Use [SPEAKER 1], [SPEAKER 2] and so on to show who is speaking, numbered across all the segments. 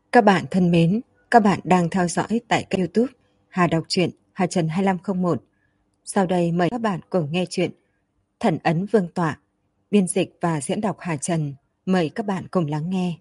[SPEAKER 1] Các bạn thân mến, các bạn đang theo dõi tại kênh YouTube Hà Đọc truyện Hà Trần 2501. Sau đây mời các bạn cùng nghe chuyện Thần ấn Vương tọa, biên dịch và diễn đọc Hà Trần. Mời các bạn cùng lắng nghe.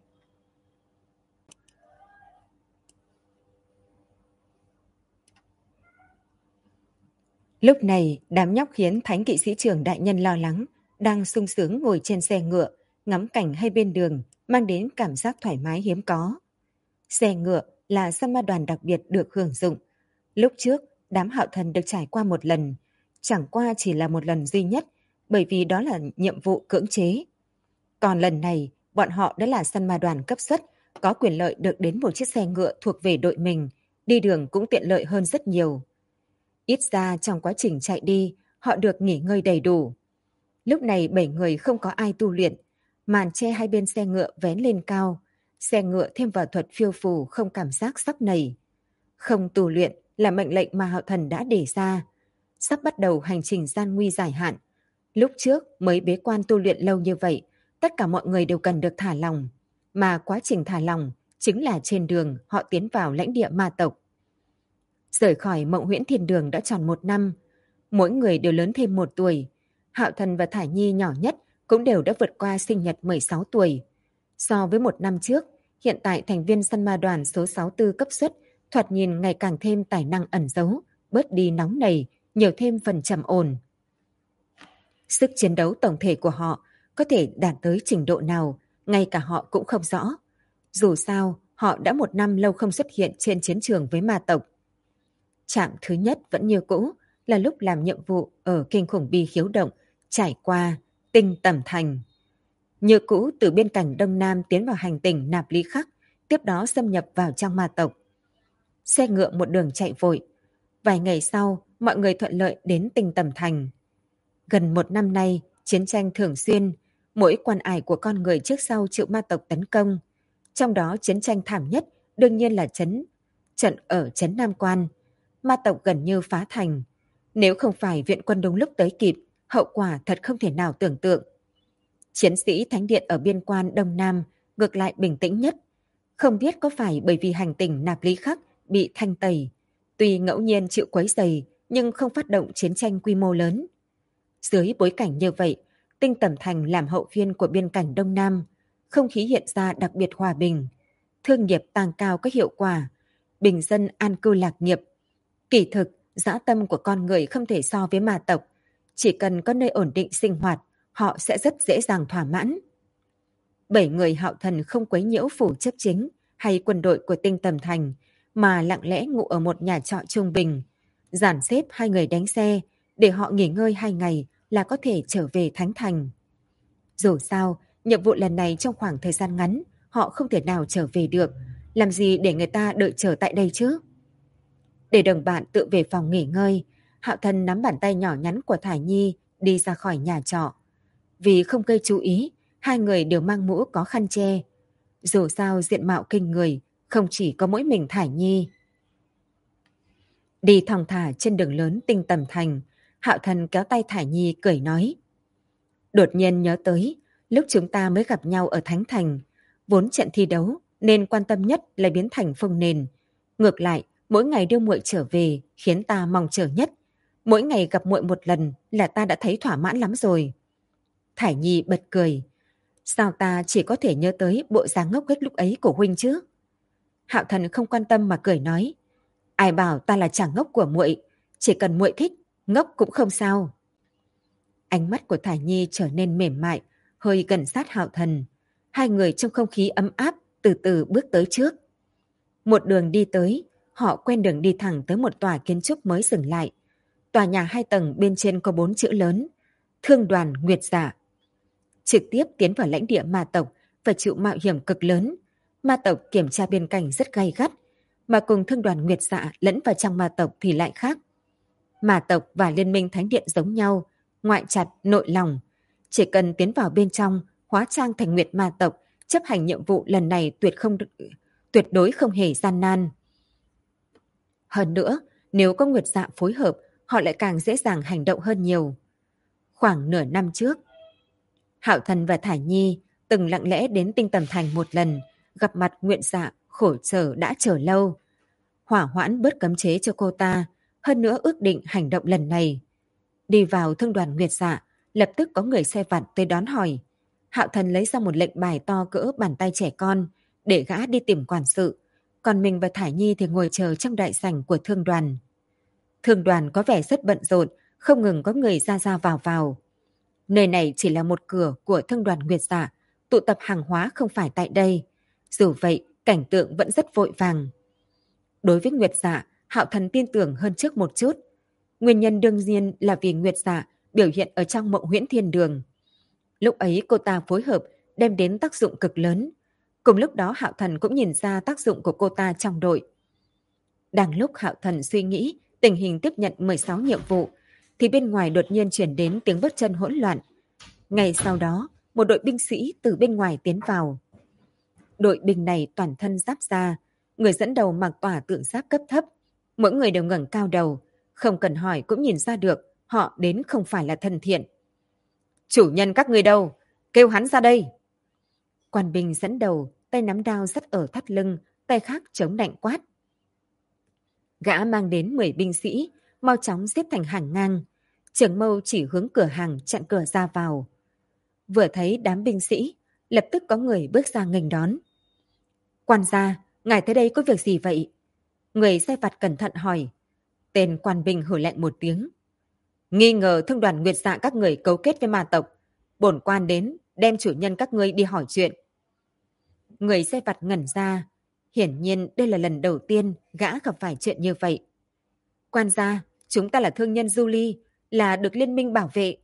[SPEAKER 1] Lúc này, đám nhóc khiến Thánh Kỵ sĩ trưởng đại nhân lo lắng, đang sung sướng ngồi trên xe ngựa, ngắm cảnh hai bên đường, mang đến cảm giác thoải mái hiếm có. Xe ngựa là săn ma đoàn đặc biệt được hưởng dụng. Lúc trước, đám Hạo Thần được trải qua một lần, chẳng qua chỉ là một lần duy nhất, bởi vì đó là nhiệm vụ cưỡng chế. Còn lần này, bọn họ đã là săn ma đoàn cấp xuất, có quyền lợi được đến một chiếc xe ngựa thuộc về đội mình, đi đường cũng tiện lợi hơn rất nhiều. Ít ra trong quá trình chạy đi, họ được nghỉ ngơi đầy đủ. Lúc này 7 người không có ai tu luyện, màn che hai bên xe ngựa vén lên cao, xe ngựa thêm vào thuật phiêu phù không cảm giác sắc nảy. Không tu luyện là mệnh lệnh mà Hạo Thần đã đề ra. Sắp bắt đầu hành trình gian nguy dài hạn. Lúc trước mới bế quan tu luyện lâu như vậy, tất cả mọi người đều cần được thả lỏng. Mà quá trình thả lỏng chính là trên đường họ tiến vào lãnh địa ma tộc. Rời khỏi Mộng Huyễn Thiên Đường đã tròn 1 năm. Mỗi người đều lớn thêm 1 tuổi. Hạo Thần và Thải Nhi nhỏ nhất cũng đều đã vượt qua sinh nhật 16 tuổi. So với 1 năm trước, hiện tại thành viên săn ma đoàn số 64 cấp xuất thoạt nhìn ngày càng thêm tài năng ẩn giấu, bớt đi nóng nảy, nhiều thêm phần trầm ổn. Sức chiến đấu tổng thể của họ có thể đạt tới trình độ nào, ngay cả họ cũng không rõ. Dù sao, họ đã 1 năm lâu không xuất hiện trên chiến trường với ma tộc. Trạng thứ nhất vẫn như cũ là lúc làm nhiệm vụ ở kinh khủng bi khiếu động, trải qua Tinh Tẩm Thành. Như cũ từ biên cảnh Đông Nam tiến vào hành tinh Nạp Lý Khắc, tiếp đó xâm nhập vào trong ma tộc. Xe ngựa một đường chạy vội. Vài ngày sau, mọi người thuận lợi đến Tinh Tẩm Thành. Gần 1 năm nay, chiến tranh thường xuyên, mỗi quan ải của con người trước sau chịu ma tộc tấn công. Trong đó chiến tranh thảm nhất đương nhiên là trận ở trấn Nam Quan. Ma tộc gần như phá thành. Nếu không phải viện quân đúng lúc tới kịp, hậu quả thật không thể nào tưởng tượng. Chiến sĩ Thánh Điện ở biên quan Đông Nam ngược lại bình tĩnh nhất. Không biết có phải bởi vì hành tinh Nạp Lý Khắc bị thanh tẩy, tuy ngẫu nhiên chịu quấy rầy nhưng không phát động chiến tranh quy mô lớn. Dưới bối cảnh như vậy, Tinh Tẩm Thành làm hậu viên của biên cảnh Đông Nam, không khí hiện ra đặc biệt hòa bình, thương nghiệp tăng cao các hiệu quả, bình dân an cư lạc nghiệp. Kỳ thực, dã tâm của con người không thể so với ma tộc, chỉ cần có nơi ổn định sinh hoạt, họ sẽ rất dễ dàng thỏa mãn. 7 người Hạo Thần không quấy nhiễu phủ chấp chính hay quân đội của Tinh Tẩm Thành, mà lặng lẽ ngủ ở một nhà trọ trung bình, dàn xếp 2 người đánh xe để họ nghỉ ngơi 2 ngày là có thể trở về Thánh Thành. Dù sao, nhiệm vụ lần này trong khoảng thời gian ngắn, họ không thể nào trở về được, làm gì để người ta đợi chờ tại đây chứ? Để đồng bạn tự về phòng nghỉ ngơi, Hạo Thần nắm bàn tay nhỏ nhắn của Thải Nhi đi ra khỏi nhà trọ. Vì không gây chú ý, 2 người đều mang mũ có khăn che. Dù sao diện mạo kinh người, không chỉ có mỗi mình Thải Nhi. Đi thong thả trên đường lớn Tinh Tẩm Thành, Hạo Thần kéo tay Thải Nhi cười nói. Đột nhiên nhớ tới, lúc chúng ta mới gặp nhau ở Thánh Thành, vốn trận thi đấu nên quan tâm nhất là biến thành phong nền. Ngược lại, mỗi ngày đưa muội trở về khiến ta mong chờ nhất. Mỗi ngày gặp muội một lần là ta đã thấy thỏa mãn lắm rồi. Thải Nhi bật cười. Sao ta chỉ có thể nhớ tới bộ dáng ngốc nghếch lúc ấy của huynh chứ? Hạo Thần không quan tâm mà cười nói. Ai bảo ta là chàng ngốc của muội, chỉ cần muội thích, ngốc cũng không sao. Ánh mắt của Thải Nhi trở nên mềm mại, hơi gần sát Hạo Thần. 2 người trong không khí ấm áp từ từ bước tới trước. Một đường đi tới, họ quen đường đi thẳng tới một tòa kiến trúc mới dừng lại. Tòa nhà 2 tầng bên trên có 4 chữ lớn: Thương đoàn Nguyệt Giả. Trực tiếp tiến vào lãnh địa ma tộc và chịu mạo hiểm cực lớn. Ma tộc kiểm tra biên cảnh rất gay gắt, mà cùng Thương đoàn Nguyệt Dạ lẫn vào trong ma tộc thì lại khác. Ma tộc và Liên minh Thánh Điện giống nhau, ngoại chặt nội lòng. Chỉ cần tiến vào bên trong, hóa trang thành Nguyệt ma tộc, chấp hành nhiệm vụ lần này tuyệt đối không hề gian nan. Hơn nữa, nếu có Nguyệt Dạ phối hợp, họ lại càng dễ dàng hành động hơn nhiều. Khoảng nửa năm trước, Hạo Thần và Thải Nhi từng lặng lẽ đến Tinh Tẩm Thành một lần, gặp mặt Nguyệt Dạ khổ sở đã chờ lâu. Hỏa hoãn bớt cấm chế cho cô ta, hơn nữa ước định hành động lần này. Đi vào thương đoàn Nguyệt Dạ, lập tức có người xe vặt tới đón hỏi. Hạo Thần lấy ra một lệnh bài to cỡ bàn tay trẻ con, để gã đi tìm quản sự. Còn mình và Thải Nhi thì ngồi chờ trong đại sảnh của thương đoàn. Thương đoàn có vẻ rất bận rộn, không ngừng có người ra ra vào vào. Nơi này chỉ là một cửa của thương đoàn Nguyệt Dạ, tụ tập hàng hóa không phải tại đây. Dù vậy, cảnh tượng vẫn rất vội vàng. Đối với Nguyệt Dạ, Hạo Thần tin tưởng hơn trước một chút. Nguyên nhân đương nhiên là vì Nguyệt Dạ biểu hiện ở trong Mộng Huyễn Thiên Đường. Lúc ấy cô ta phối hợp đem đến tác dụng cực lớn. Cùng lúc đó Hạo Thần cũng nhìn ra tác dụng của cô ta trong đội. Đang lúc Hạo Thần suy nghĩ tình hình tiếp nhận 16 nhiệm vụ, thì bên ngoài đột nhiên chuyển đến tiếng bước chân hỗn loạn. Ngay sau đó, một đội binh sĩ từ bên ngoài tiến vào. Đội binh này toàn thân giáp da, người dẫn đầu mặc tỏa tượng giáp cấp thấp. Mỗi người đều ngẩng cao đầu, không cần hỏi cũng nhìn ra được họ đến không phải là thân thiện. Chủ nhân các người đâu? Kêu hắn ra đây. Quan binh dẫn đầu, tay nắm đao dắt ở thắt lưng, tay khác chống nạnh quát. Gã mang đến 10 binh sĩ, mau chóng xếp thành hàng ngang. Trưởng mâu chỉ hướng cửa hàng chặn cửa ra vào. Vừa thấy đám binh sĩ, lập tức có người bước ra nghênh đón. Quan gia, ngài tới đây có việc gì vậy? Người sai vặt cẩn thận hỏi. Tên quan binh hử lạnh một tiếng. Nghi ngờ thương đoàn Nguyệt Dạ các người cấu kết với ma tộc. Bổn quan đến, đem chủ nhân các ngươi đi hỏi chuyện. Người sai vặt ngẩn ra. Hiển nhiên đây là lần đầu tiên gã gặp phải chuyện như vậy. Quan gia, chúng ta là thương nhân du ly, là được liên minh bảo vệ.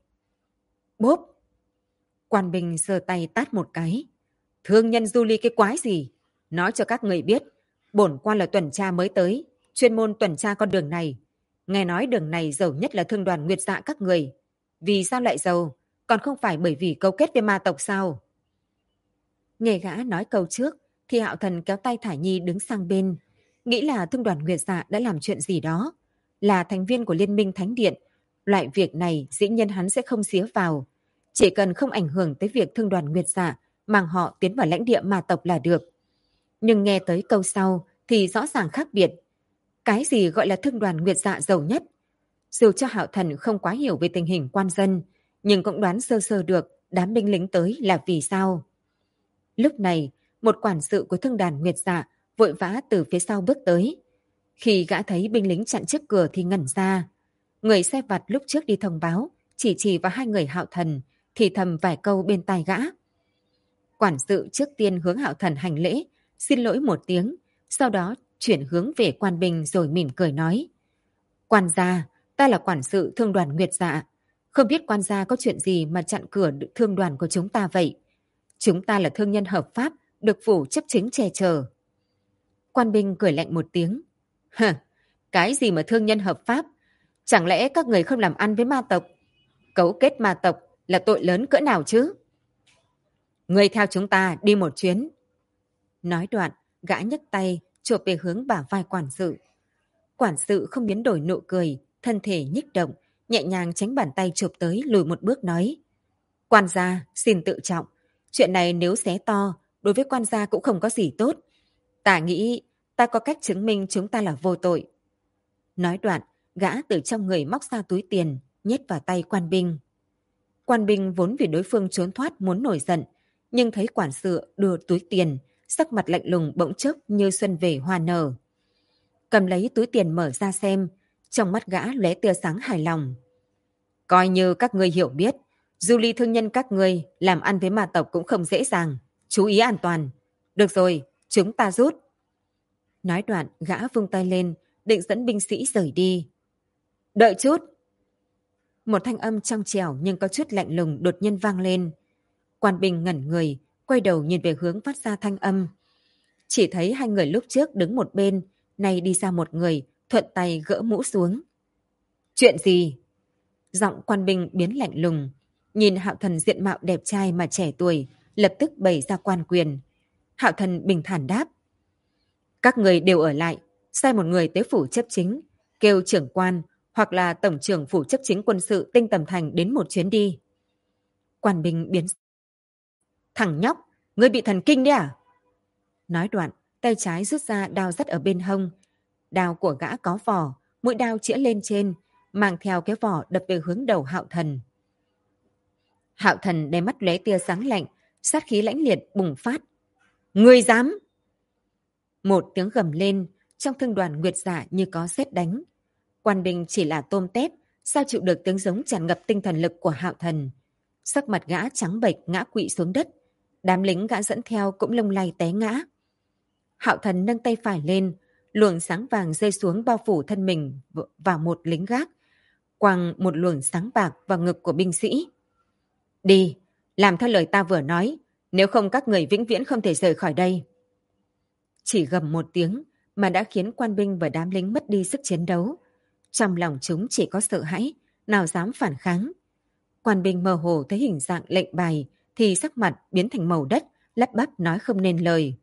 [SPEAKER 1] Bốp! Quan binh giơ tay tát một cái. Thương nhân du ly cái quái gì? Nói cho các người biết, bổn quan là tuần tra mới tới, chuyên môn tuần tra con đường này. Nghe nói đường này giàu nhất là thương đoàn Nguyệt Dạ các người. Vì sao lại giàu? Còn không phải bởi vì cấu kết với ma tộc sao? Nghe gã nói câu trước, thì Hạo Thần kéo tay Thải Nhi đứng sang bên. Nghĩ là thương đoàn Nguyệt Dạ đã làm chuyện gì đó. Là thành viên của Liên minh Thánh Điện. Loại việc này dĩ nhiên hắn sẽ không xía vào. Chỉ cần không ảnh hưởng tới việc thương đoàn Nguyệt Dạ mang họ tiến vào lãnh địa ma tộc là được. Nhưng nghe tới câu sau thì rõ ràng khác biệt. Cái gì gọi là thương đoàn Nguyệt Dạ giàu nhất? Dù cho Hạo Thần không quá hiểu về tình hình quan dân, nhưng cũng đoán sơ sơ được đám binh lính tới là vì sao. Lúc này, một quản sự của thương đoàn Nguyệt Dạ vội vã từ phía sau bước tới. Khi gã thấy binh lính chặn trước cửa thì ngẩn ra. Người xe vặt lúc trước đi thông báo, chỉ vào hai người Hạo Thần, thì thầm vài câu bên tai gã. Quản sự trước tiên hướng Hạo Thần hành lễ, xin lỗi một tiếng, sau đó chuyển hướng về quan binh rồi mỉm cười nói. Quan gia, ta là quản sự thương đoàn Nguyệt Dạ. Không biết quan gia có chuyện gì mà chặn cửa thương đoàn của chúng ta vậy? Chúng ta là thương nhân hợp pháp, được phủ chấp chính che chở. Quan binh cười lạnh một tiếng. Hừ, cái gì mà thương nhân hợp pháp? Chẳng lẽ các người không làm ăn với ma tộc? Cấu kết ma tộc là tội lớn cỡ nào chứ? Người theo chúng ta đi một chuyến. Nói đoạn, gã nhấc tay, chộp về hướng bả vai quản sự. Quản sự không biến đổi nụ cười, thân thể nhích động, nhẹ nhàng tránh bàn tay chộp tới lùi một bước nói. Quan gia, xin tự trọng. Chuyện này nếu xé to, đối với quan gia cũng không có gì tốt. Ta nghĩ ta có cách chứng minh chúng ta là vô tội. Nói đoạn, gã từ trong người móc ra túi tiền, nhét vào tay quan binh. Quan binh vốn vì đối phương trốn thoát muốn nổi giận, nhưng thấy quản sự đưa túi tiền, sắc mặt lạnh lùng bỗng chốc như xuân về hoa nở. Cầm lấy túi tiền mở ra xem, trong mắt gã lóe tia sáng hài lòng. Coi như các ngươi hiểu biết, du ly thương nhân các ngươi làm ăn với ma tộc cũng không dễ dàng, chú ý an toàn. Được rồi, chúng ta rút. Nói đoạn, gã vung tay lên, định dẫn binh sĩ rời đi. Đợi chút! Một thanh âm trong trẻo nhưng có chút lạnh lùng đột nhiên vang lên. Quan binh ngẩn người, quay đầu nhìn về hướng phát ra thanh âm. Chỉ thấy hai người lúc trước đứng một bên, nay đi ra một người, thuận tay gỡ mũ xuống. Chuyện gì? Giọng quan binh biến lạnh lùng. Nhìn Hạo Thần diện mạo đẹp trai mà trẻ tuổi, lập tức bày ra quan quyền. Hạo Thần bình thản đáp. Các người đều ở lại, sai một người tới phủ chấp chính, kêu trưởng quan hoặc là tổng trưởng phủ chấp chính quân sự Tinh Tầm Thành đến một chuyến đi. Quan binh biến. Thằng nhóc, ngươi bị thần kinh đấy à? Nói đoạn, tay trái rút ra đao dắt ở bên hông. Đao của gã có vỏ, mũi đao chĩa lên trên, mang theo cái vỏ đập về hướng đầu Hạo Thần. Hạo Thần đáy mắt lóe tia sáng lạnh, sát khí lãnh liệt bùng phát. Ngươi dám! Một tiếng gầm lên, trong thương đoàn Nguyệt Dạ như có sét đánh. Quan binh chỉ là tôm tép, sao chịu được tiếng giống tràn ngập tinh thần lực của Hạo Thần. Sắc mặt gã trắng bệch ngã quỵ xuống đất, đám lính gã dẫn theo cũng lông lay té ngã. Hạo Thần nâng tay phải lên, luồng sáng vàng rơi xuống bao phủ thân mình vào một lính gác, quăng một luồng sáng bạc vào ngực của binh sĩ. Đi, làm theo lời ta vừa nói, nếu không các người vĩnh viễn không thể rời khỏi đây. Chỉ gầm một tiếng mà đã khiến quan binh và đám lính mất đi sức chiến đấu. Trong lòng chúng chỉ có sợ hãi, nào dám phản kháng. Quan binh mơ hồ thấy hình dạng lệnh bài thì sắc mặt biến thành màu đất, lắp bắp nói không nên lời.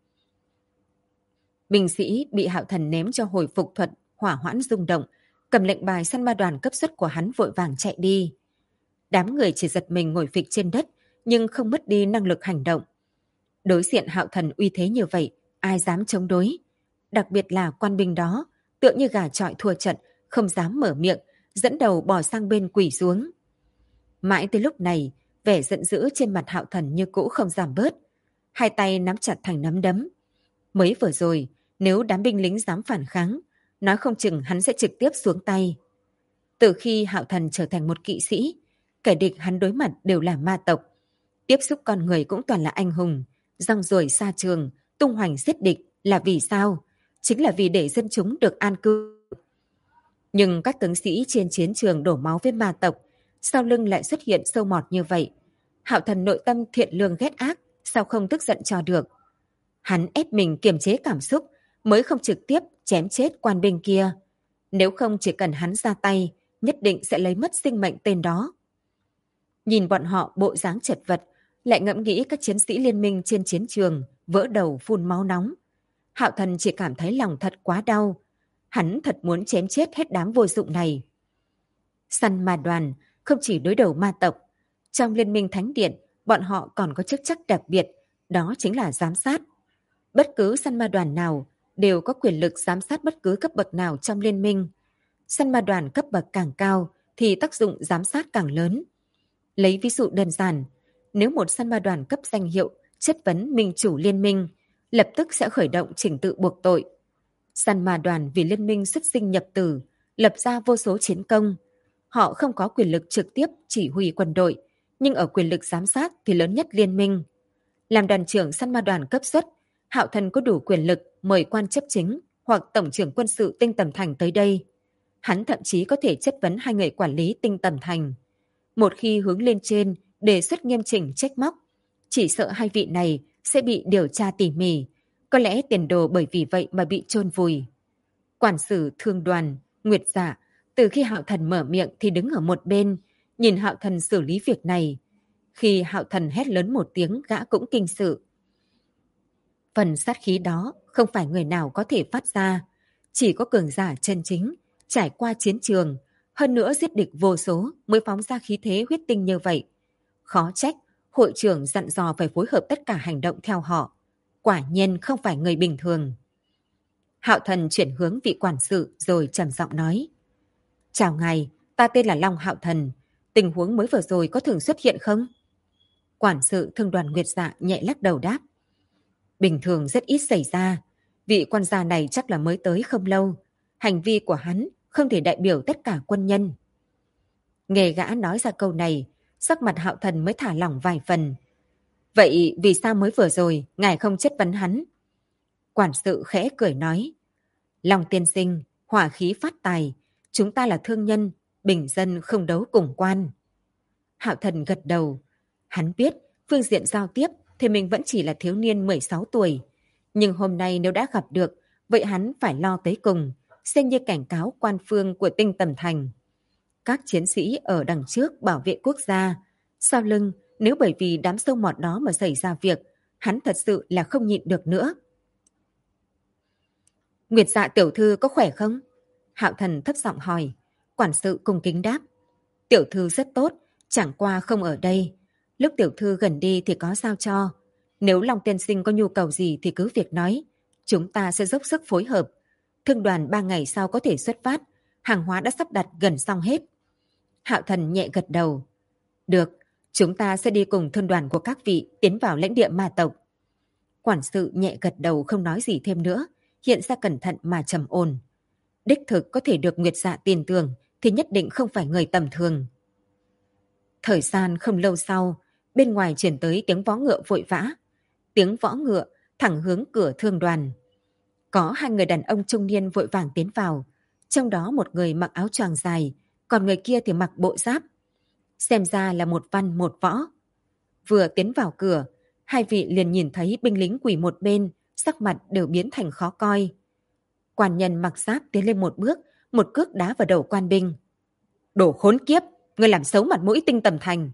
[SPEAKER 1] Binh sĩ bị Hạo Thần ném cho hồi phục thuật hỏa hoãn rung động, cầm lệnh bài săn ma đoàn cấp suất của hắn vội vàng chạy đi. Đám người chỉ giật mình ngồi phịch trên đất, nhưng không mất đi năng lực hành động. Đối diện Hạo Thần uy thế như vậy, ai dám chống đối? Đặc biệt là quan binh đó, tựa như gà chọi thua trận, không dám mở miệng, dẫn đầu bò sang bên quỳ xuống. Mãi tới lúc này, vẻ giận dữ trên mặt Hạo Thần như cũ không giảm bớt. Hai tay nắm chặt thành nắm đấm. Mới vừa rồi, nếu đám binh lính dám phản kháng, nói không chừng hắn sẽ trực tiếp xuống tay. Từ khi Hạo Thần trở thành một kỵ sĩ, kẻ địch hắn đối mặt đều là ma tộc. Tiếp xúc con người cũng toàn là anh hùng, rong ruổi xa trường, tung hoành giết địch là vì sao? Chính là vì để dân chúng được an cư. Nhưng các tướng sĩ trên chiến trường đổ máu với ma tộc, sau lưng lại xuất hiện sâu mọt như vậy. Hạo Thần nội tâm thiện lương ghét ác, sao không tức giận cho được? Hắn ép mình kiềm chế cảm xúc, mới không trực tiếp chém chết quan binh kia. Nếu không chỉ cần hắn ra tay, nhất định sẽ lấy mất sinh mệnh tên đó. Nhìn bọn họ bộ dáng chật vật, lại ngẫm nghĩ các chiến sĩ liên minh trên chiến trường, vỡ đầu phun máu nóng. Hạo Thần chỉ cảm thấy lòng thật quá đau. Hắn thật muốn chém chết hết đám vô dụng này. Săn ma đoàn không chỉ đối đầu ma tộc. Trong Liên minh Thánh Điện, bọn họ còn có chức trách đặc biệt, đó chính là giám sát. Bất cứ săn ma đoàn nào đều có quyền lực giám sát bất cứ cấp bậc nào trong liên minh. Săn ma đoàn cấp bậc càng cao thì tác dụng giám sát càng lớn. Lấy ví dụ đơn giản, nếu một săn ma đoàn cấp danh hiệu chất vấn minh chủ liên minh, lập tức sẽ khởi động trình tự buộc tội. Săn ma đoàn vì liên minh xuất sinh nhập tử, lập ra vô số chiến công. Họ không có quyền lực trực tiếp chỉ huy quân đội, nhưng ở quyền lực giám sát thì lớn nhất liên minh. Làm đoàn trưởng săn ma đoàn cấp suất, Hạo Thần có đủ quyền lực mời quan chấp chính hoặc tổng trưởng quân sự Tinh Tầm Thành tới đây. Hắn thậm chí có thể chất vấn hai người quản lý Tinh Tầm Thành. Một khi hướng lên trên đề xuất nghiêm chỉnh trách móc, chỉ sợ hai vị này sẽ bị điều tra tỉ mỉ, có lẽ tiền đồ bởi vì vậy mà bị chôn vùi. Quản sự thương đoàn, Nguyệt Dạ, từ khi Hạo Thần mở miệng thì đứng ở một bên, nhìn Hạo Thần xử lý việc này. Khi Hạo Thần hét lớn một tiếng, gã cũng kinh sự. Phần sát khí đó không phải người nào có thể phát ra, chỉ có cường giả chân chính, trải qua chiến trường, hơn nữa giết địch vô số mới phóng ra khí thế huyết tinh như vậy. Khó trách, hội trưởng dặn dò phải phối hợp tất cả hành động theo họ. Quả nhiên không phải người bình thường. Hạo Thần chuyển hướng vị quản sự rồi trầm giọng nói. Chào ngài, ta tên là Long Hạo Thần. Tình huống mới vừa rồi có thường xuất hiện không? Quản sự thương đoàn Nguyệt Dạ nhẹ lắc đầu đáp. Bình thường rất ít xảy ra. Vị quan gia này chắc là mới tới không lâu. Hành vi của hắn không thể đại biểu tất cả quân nhân. Nghe gã nói ra câu này, sắc mặt Hạo Thần mới thả lỏng vài phần. Vậy vì sao mới vừa rồi ngài không chất vấn hắn? Quản sự khẽ cười nói. Long tiên sinh, hỏa khí phát tài. Chúng ta là thương nhân, bình dân không đấu cùng quan. Hạo Thần gật đầu. Hắn biết phương diện giao tiếp thì mình vẫn chỉ là thiếu niên 16 tuổi. Nhưng hôm nay nếu đã gặp được, vậy hắn phải lo tới cùng, xem như cảnh cáo quan phương của Tinh Tầm Thành. Các chiến sĩ ở đằng trước bảo vệ quốc gia, sau lưng nếu bởi vì đám sâu mọt đó mà xảy ra việc, hắn thật sự là không nhịn được nữa. Nguyệt Dạ tiểu thư có khỏe không? Hạo Thần thấp giọng hỏi. Quản sự cung kính đáp. Tiểu thư rất tốt, chẳng qua không ở đây. Lúc tiểu thư gần đi thì có sao cho. Nếu Long tiên sinh có nhu cầu gì thì cứ việc nói. Chúng ta sẽ dốc sức phối hợp. Thương đoàn 3 ngày sau có thể xuất phát. Hàng hóa đã sắp đặt gần xong hết. Hạo Thần nhẹ gật đầu. Được, chúng ta sẽ đi cùng thương đoàn của các vị tiến vào lãnh địa ma tộc. Quản sự nhẹ gật đầu không nói gì thêm nữa, hiện ra cẩn thận mà trầm ổn. Đích thực có thể được Nguyệt Dạ tin tưởng thì nhất định không phải người tầm thường. Thời gian không lâu sau, bên ngoài chuyển tới tiếng vó ngựa vội vã. Tiếng võ ngựa thẳng hướng cửa thương đoàn. Có 2 người đàn ông trung niên vội vàng tiến vào, trong đó một người mặc áo choàng dài, còn người kia thì mặc bộ giáp. Xem ra là một văn một võ. Vừa tiến vào cửa, 2 vị liền nhìn thấy binh lính quỳ một bên, sắc mặt đều biến thành khó coi. Quan nhân mặc giáp tiến lên một cước đá vào đầu quan binh. Đồ khốn kiếp, người làm xấu mặt mũi Tinh Tầm Thành.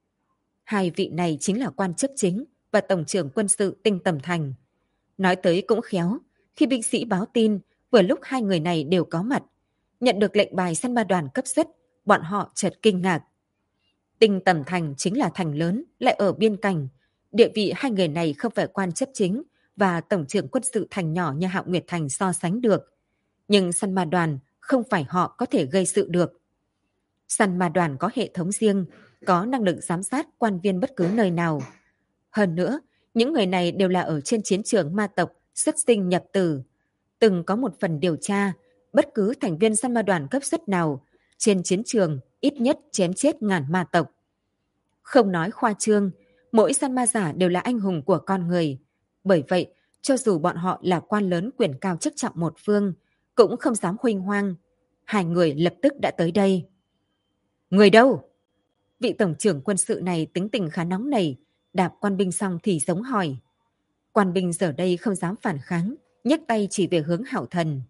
[SPEAKER 1] 2 vị này chính là quan chức chính và tổng trưởng quân sự Tinh Tầm Thành. Nói tới cũng khéo, khi binh sĩ báo tin, vừa lúc 2 người này đều có mặt. Nhận được lệnh bài săn ba đoàn cấp xuất, bọn họ chợt kinh ngạc. Tinh Tầm Thành chính là thành lớn, lại ở biên cảnh. Địa vị 2 người này không phải quan chức chính và tổng trưởng quân sự thành nhỏ như Hạo Nguyệt Thành so sánh được. Nhưng săn ma đoàn không phải họ có thể gây sự được. Săn ma đoàn có hệ thống riêng, có năng lực giám sát quan viên bất cứ nơi nào. Hơn nữa, những người này đều là ở trên chiến trường ma tộc xuất sinh nhập tử. Từng có một phần điều tra, bất cứ thành viên săn ma đoàn cấp xuất nào, trên chiến trường ít nhất chém chết ngàn ma tộc. Không nói khoa trương, mỗi săn ma giả đều là anh hùng của con người. Bởi vậy, cho dù bọn họ là quan lớn quyền cao chức trọng một phương, cũng không dám huênh hoang. 2 người lập tức đã tới đây. Người đâu? Vị tổng trưởng quân sự này tính tình khá nóng nảy, đạp quan binh xong thì giống hỏi. Quan binh giờ đây không dám phản kháng, nhấc tay chỉ về hướng Hạo Thần.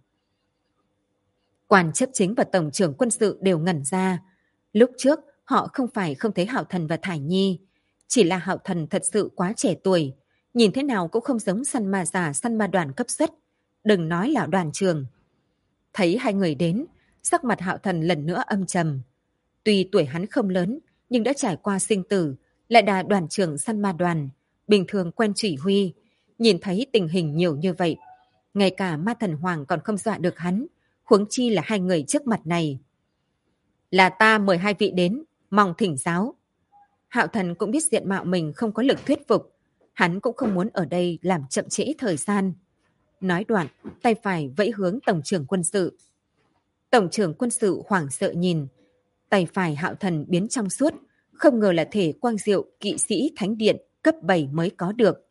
[SPEAKER 1] Quan chấp chính và tổng trưởng quân sự đều ngẩn ra. Lúc trước, họ không phải không thấy Hạo Thần và Thải Nhi. Chỉ là Hạo Thần thật sự quá trẻ tuổi, nhìn thế nào cũng không giống săn ma giả săn ma đoàn cấp xuất, đừng nói là đoàn trường. Thấy 2 người đến, sắc mặt Hạo Thần lần nữa âm trầm. Tuy tuổi hắn không lớn, nhưng đã trải qua sinh tử, lại là đoàn trưởng săn ma đoàn, bình thường quen chỉ huy. Nhìn thấy tình hình nhiều như vậy, ngay cả ma thần hoàng còn không dọa được hắn, huống chi là 2 người trước mặt này. Là ta mời 2 vị đến, mong thỉnh giáo. Hạo Thần cũng biết diện mạo mình không có lực thuyết phục, hắn cũng không muốn ở đây làm chậm trễ thời gian. Nói đoạn, tay phải vẫy hướng tổng trưởng quân sự. Tổng trưởng quân sự hoảng sợ nhìn, tay phải Hạo Thần biến trong suốt, không ngờ là thể quang diệu kỵ sĩ thánh điện cấp 7 mới có được.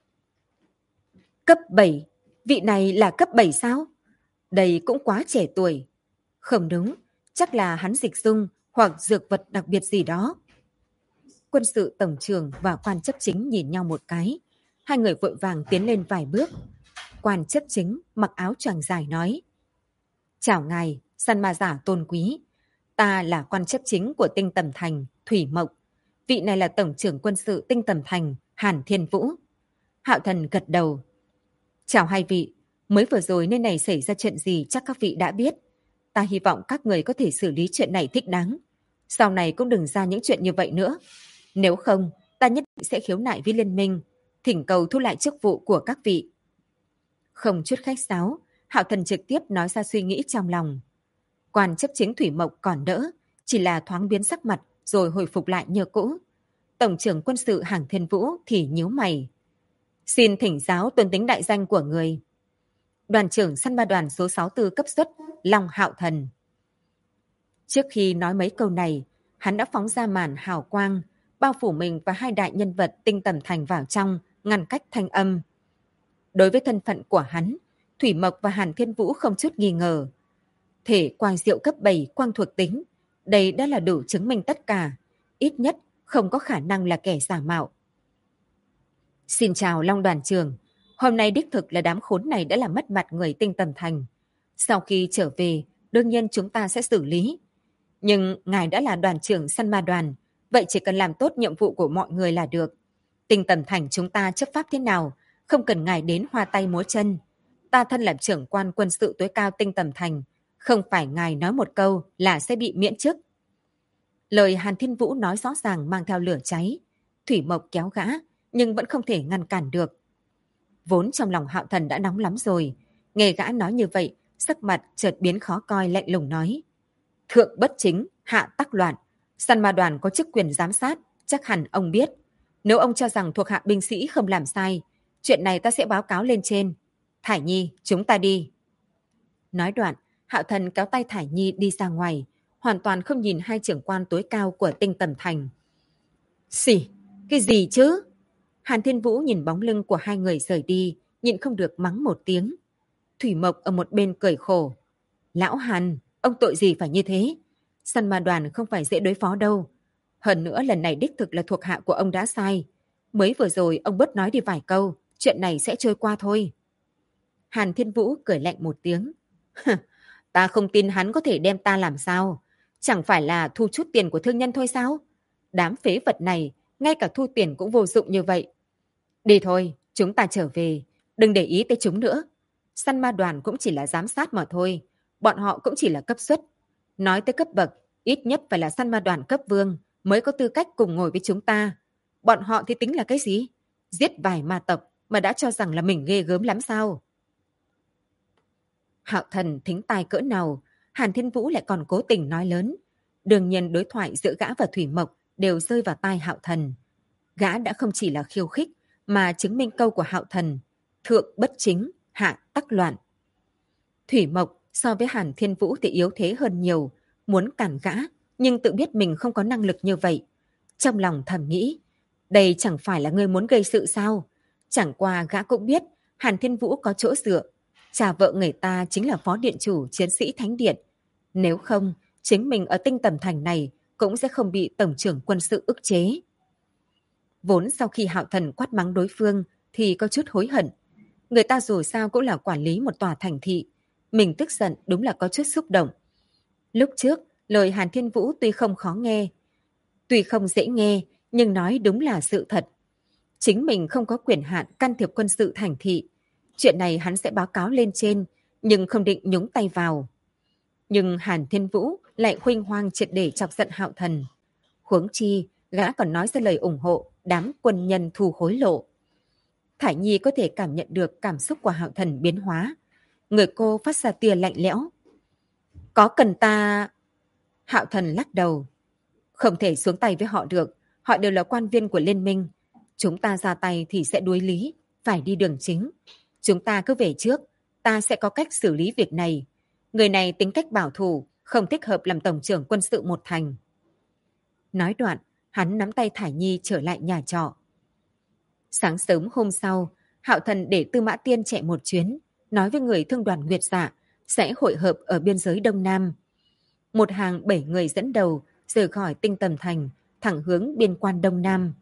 [SPEAKER 1] Cấp 7? Vị này là cấp 7 sao? Đây cũng quá trẻ tuổi. Không đúng, chắc là hắn dịch dung hoặc dược vật đặc biệt gì đó. Quân sự tổng trưởng và quan chấp chính nhìn nhau một cái. 2 người vội vàng tiến lên vài bước. Quan chấp chính mặc áo choàng dài nói. Chào ngài, săn ma giả tôn quý. Ta là quan chấp chính của Tinh Tầm Thành, Thủy Mộc. Vị này là tổng trưởng quân sự Tinh Tầm Thành, Hàn Thiên Vũ. Hạo Thần gật đầu. Chào 2 vị, mới vừa rồi nơi này xảy ra chuyện gì chắc các vị đã biết. Ta hy vọng các người có thể xử lý chuyện này thích đáng. Sau này cũng đừng ra những chuyện như vậy nữa. Nếu không, ta nhất định sẽ khiếu nại với liên minh, thỉnh cầu thu lại chức vụ của các vị. Không chút khách sáo, Hạo Thần trực tiếp nói ra suy nghĩ trong lòng. Quan chấp chính Thủy Mộc còn đỡ, chỉ là thoáng biến sắc mặt rồi hồi phục lại như cũ. Tổng trưởng quân sự Hàng Thiên Vũ thì nhíu mày. Xin thỉnh giáo tuân tính đại danh của người. Đoàn trưởng săn ba đoàn số 64 cấp xuất, Long Hạo Thần. Trước khi nói mấy câu này, hắn đã phóng ra màn hào quang, bao phủ mình và 2 đại nhân vật Tinh Tầm Thành vào trong, ngăn cách thanh âm. Đối với thân phận của hắn, Thủy Mộc và Hàn Thiên Vũ không chút nghi ngờ. Thể quang diệu cấp 7 quang thuộc tính, đây đã là đủ chứng minh tất cả, ít nhất không có khả năng là kẻ giả mạo. Xin chào Long đoàn trưởng, hôm nay đích thực là đám khốn này đã làm mất mặt người Tinh Tầm Thành. Sau khi trở về, đương nhiên chúng ta sẽ xử lý. Nhưng ngài đã là đoàn trưởng săn ma đoàn, vậy chỉ cần làm tốt nhiệm vụ của mọi người là được. Tinh Tầm Thành chúng ta chấp pháp thế nào, không cần ngài đến hoa tay múa chân. Ta thân làm trưởng quan quân sự tối cao Tinh Tầm Thành, không phải ngài nói một câu là sẽ bị miễn chức. Lời Hàn Thiên Vũ nói rõ ràng mang theo lửa cháy. Thủy Mộc kéo gã, nhưng vẫn không thể ngăn cản được. Vốn trong lòng Hạo Thần đã nóng lắm rồi. Nghe gã nói như vậy, sắc mặt chợt biến khó coi, lạnh lùng nói. Thượng bất chính, hạ tắc loạn. Săn ma đoàn có chức quyền giám sát, chắc hẳn ông biết. Nếu ông cho rằng thuộc hạ binh sĩ không làm sai, chuyện này ta sẽ báo cáo lên trên. Thải Nhi, chúng ta đi. Nói đoạn, Hạo Thần kéo tay Thải Nhi đi ra ngoài, hoàn toàn không nhìn hai trưởng quan tối cao của Tinh Tầm Thành. Xỉ, cái gì chứ? Hàn Thiên Vũ nhìn bóng lưng của hai người rời đi, nhịn không được mắng một tiếng. Thủy Mộc ở một bên cười khổ. Lão Hàn, ông tội gì phải như thế? Săn ma đoàn không phải dễ đối phó đâu. Hơn nữa lần này đích thực là thuộc hạ của ông đã sai. Mới vừa rồi ông bớt nói đi vài câu, chuyện này sẽ trôi qua thôi. Hàn Thiên Vũ cười lạnh một tiếng. Ta không tin hắn có thể đem ta làm sao. Chẳng phải là thu chút tiền của thương nhân thôi sao? Đám phế vật này, ngay cả thu tiền cũng vô dụng như vậy. Đi thôi, chúng ta trở về. Đừng để ý tới chúng nữa. Săn ma đoàn cũng chỉ là giám sát mà thôi. Bọn họ cũng chỉ là cấp suất. Nói tới cấp bậc, ít nhất phải là săn ma đoàn cấp vương mới có tư cách cùng ngồi với chúng ta. Bọn họ thì tính là cái gì? Giết vài ma tộc mà đã cho rằng là mình ghê gớm lắm sao? Hạo Thần thính tai cỡ nào, Hàn Thiên Vũ lại còn cố tình nói lớn. Đương nhiên đối thoại giữa gã và Thủy Mộc đều rơi vào tai Hạo Thần. Gã đã không chỉ là khiêu khích, mà chứng minh câu của Hạo Thần. Thượng bất chính, hạ tắc loạn. Thủy Mộc so với Hàn Thiên Vũ thì yếu thế hơn nhiều, muốn cản gã, nhưng tự biết mình không có năng lực như vậy. Trong lòng thầm nghĩ, đây chẳng phải là người muốn gây sự sao? Chẳng qua gã cũng biết Hàn Thiên Vũ có chỗ dựa. Cha vợ người ta chính là phó điện chủ chiến sĩ Thánh Điện. Nếu không, chính mình ở Tinh Tầm Thành này cũng sẽ không bị tổng trưởng quân sự ức chế. Vốn sau khi Hạo Thần quát mắng đối phương thì có chút hối hận. Người ta dù sao cũng là quản lý một tòa thành thị. Mình tức giận đúng là có chút xúc động. Lúc trước, lời Hàn Thiên Vũ tuy không khó nghe, tuy không dễ nghe, nhưng nói đúng là sự thật. Chính mình không có quyền hạn can thiệp quân sự thành thị. Chuyện này hắn sẽ báo cáo lên trên, nhưng không định nhúng tay vào. Nhưng Hàn Thiên Vũ lại huênh hoang triệt để chọc giận Hạo Thần. Huống chi, gã còn nói ra lời ủng hộ đám quân nhân thu hối lộ. Thải Nhi có thể cảm nhận được cảm xúc của Hạo Thần biến hóa. Người cô phát ra tia lạnh lẽo. Có cần ta... Hạo Thần lắc đầu. Không thể xuống tay với họ được. Họ đều là quan viên của liên minh. Chúng ta ra tay thì sẽ đuối lý. Phải đi đường chính. Chúng ta cứ về trước. Ta sẽ có cách xử lý việc này. Người này tính cách bảo thủ, không thích hợp làm tổng trưởng quân sự một thành. Nói đoạn, hắn nắm tay Thải Nhi trở lại nhà trọ. Sáng sớm hôm sau, Hạo Thần để Tư Mã Tiên chạy một chuyến, nói với người thương đoàn Nguyệt Dạ sẽ hội hợp ở biên giới Đông Nam. Một hàng 7 người dẫn đầu rời khỏi Tinh Tầm Thành, thẳng hướng biên quan Đông Nam.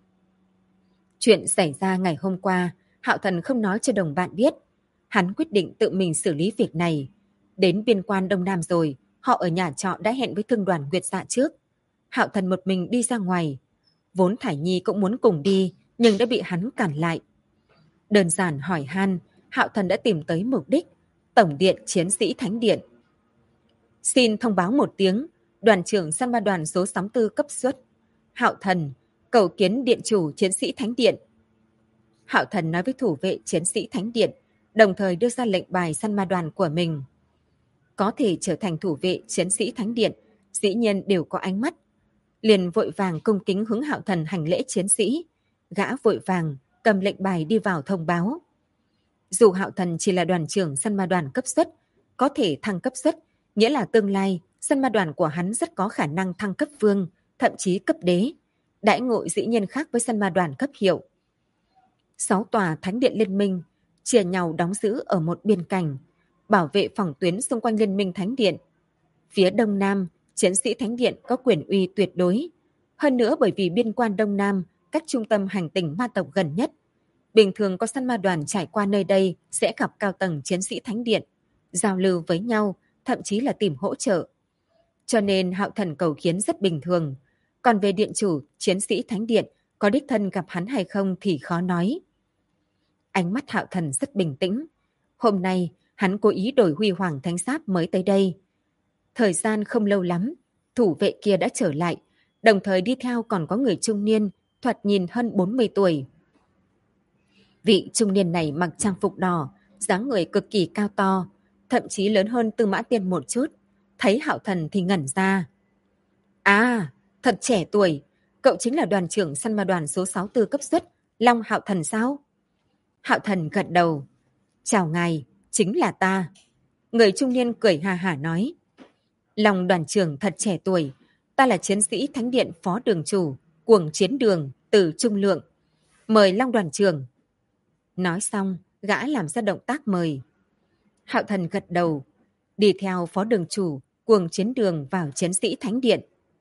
[SPEAKER 1] Chuyện xảy ra ngày hôm qua, Hạo Thần không nói cho đồng bạn biết. Hắn quyết định tự mình xử lý việc này. Đến biên quan Đông Nam rồi, họ ở nhà trọ đã hẹn với thương đoàn Nguyệt Dạ trước. Hạo Thần một mình đi ra ngoài. Vốn Thải Nhi cũng muốn cùng đi, nhưng đã bị hắn cản lại. Đơn giản hỏi han, Hạo Thần đã tìm tới mục đích, Tổng điện Chiến sĩ Thánh Điện. Xin thông báo một tiếng, đoàn trưởng săn ma đoàn số 64 cấp suất. Hạo Thần, cầu kiến điện chủ Chiến sĩ Thánh Điện. Hạo Thần nói với thủ vệ Chiến sĩ Thánh Điện, đồng thời đưa ra lệnh bài săn ma đoàn của mình. Có thể trở thành thủ vệ Chiến sĩ Thánh Điện, dĩ nhiên đều có ánh mắt. Liền vội vàng cung kính hướng Hạo Thần hành lễ chiến sĩ. Gã vội vàng cầm lệnh bài đi vào thông báo. Dù Hạo Thần chỉ là đoàn trưởng săn ma đoàn cấp suất, có thể thăng cấp suất, nghĩa là tương lai săn ma đoàn của hắn rất có khả năng thăng cấp vương, thậm chí cấp đế. Đãi ngộ dĩ nhiên khác với săn ma đoàn cấp hiệu. 6 tòa thánh điện liên minh chia nhau đóng giữ ở một biên cảnh, bảo vệ phòng tuyến xung quanh liên minh thánh điện. Phía đông nam, chiến sĩ thánh điện có quyền uy tuyệt đối. Hơn nữa bởi vì biên quan đông nam cách trung tâm hành tinh ma tộc gần nhất. Bình thường có săn ma đoàn trải qua nơi đây sẽ gặp cao tầng chiến sĩ thánh điện, giao lưu với nhau, thậm chí là tìm hỗ trợ. Cho nên Hạo Thần cầu kiến rất bình thường. Còn về điện chủ, chiến sĩ thánh điện, có đích thân gặp hắn hay không thì khó nói. Ánh mắt Hạo Thần rất bình tĩnh. Hôm nay, hắn cố ý đổi Huy Hoàng Thánh Giáp mới tới đây. Thời gian không lâu lắm, thủ vệ kia đã trở lại, đồng thời đi theo còn có người trung niên, thoạt nhìn hơn 40 tuổi. Vị trung niên này mặc trang phục đỏ, dáng người cực kỳ cao to, thậm chí lớn hơn Tư Mã Tiên một chút. Thấy Hạo Thần thì ngẩn ra. À, thật trẻ tuổi, cậu chính là đoàn trưởng săn ma đoàn số 64 cấp suất, Long Hạo Thần sao? Hạo Thần gật đầu. Chào ngài, chính là ta. Người trung niên cười hà hả nói. Long đoàn trưởng thật trẻ tuổi, ta là chiến sĩ Thánh điện phó đường chủ, Cuồng Chiến Đường, từ Trung Lượng. Mời Long đoàn trưởng. Nói xong, gã làm ra động tác mời. Hạo Thần gật đầu, đi theo phó đường chủ, Cuồng Chiến Đường vào chiến sĩ Thánh điện.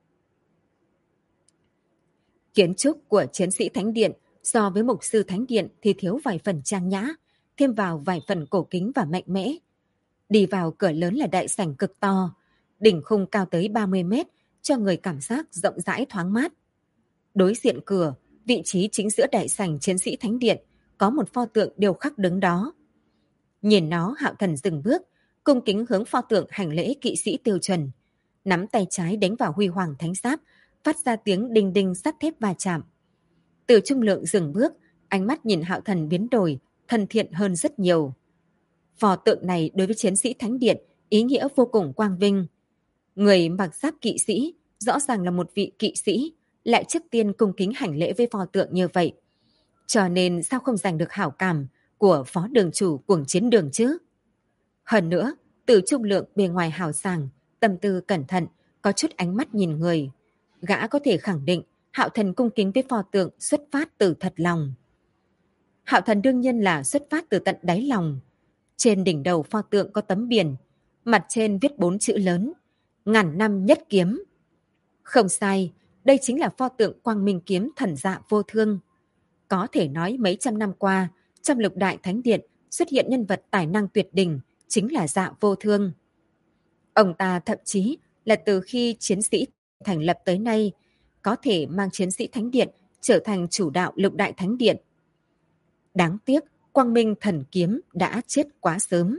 [SPEAKER 1] Kiến trúc của chiến sĩ Thánh điện so với mục sư Thánh điện thì thiếu vài phần trang nhã, thêm vào vài phần cổ kính và mạnh mẽ. Đi vào cửa lớn là đại sảnh cực to, đỉnh khung cao tới 30 mét, cho người cảm giác rộng rãi thoáng mát. Đối diện cửa, vị trí chính giữa đại sảnh chiến sĩ Thánh điện, có một pho tượng điêu khắc đứng đó. Nhìn nó, Hạo Thần dừng bước, cung kính hướng pho tượng hành lễ kỵ sĩ tiêu chuẩn, nắm tay trái đánh vào huy hoàng thánh giáp, phát ra tiếng đinh đinh sắt thép va chạm. Từ Trung Lượng dừng bước, ánh mắt nhìn Hạo Thần biến đổi, thân thiện hơn rất nhiều. Pho tượng này đối với chiến sĩ Thánh điện ý nghĩa vô cùng quang vinh. Người mặc giáp kỵ sĩ rõ ràng là một vị kỵ sĩ, lại trước tiên cung kính hành lễ với pho tượng như vậy. Cho nên sao không giành được hảo cảm của phó đường chủ Cuồng Chiến Đường chứ? Hơn nữa, Từ Trung Lượng bề ngoài hào sảng, tâm tư cẩn thận, có chút ánh mắt nhìn người. Gã có thể khẳng định Hạo Thần cung kính với pho tượng xuất phát từ thật lòng. Hạo Thần đương nhiên là xuất phát từ tận đáy lòng. Trên đỉnh đầu pho tượng có tấm biển, mặt trên viết 4 chữ lớn, ngàn năm nhất kiếm. Không sai, đây chính là pho tượng Quang Minh kiếm thần Dạ Vô Thương. Có thể nói mấy trăm năm qua, trong Lục Đại Thánh Điện xuất hiện nhân vật tài năng tuyệt đỉnh, chính là Dạ Vô Thương. Ông ta thậm chí là từ khi chiến sĩ thành lập tới nay, có thể mang chiến sĩ Thánh Điện trở thành chủ đạo Lục Đại Thánh Điện. Đáng tiếc, Quang Minh thần kiếm đã chết quá sớm.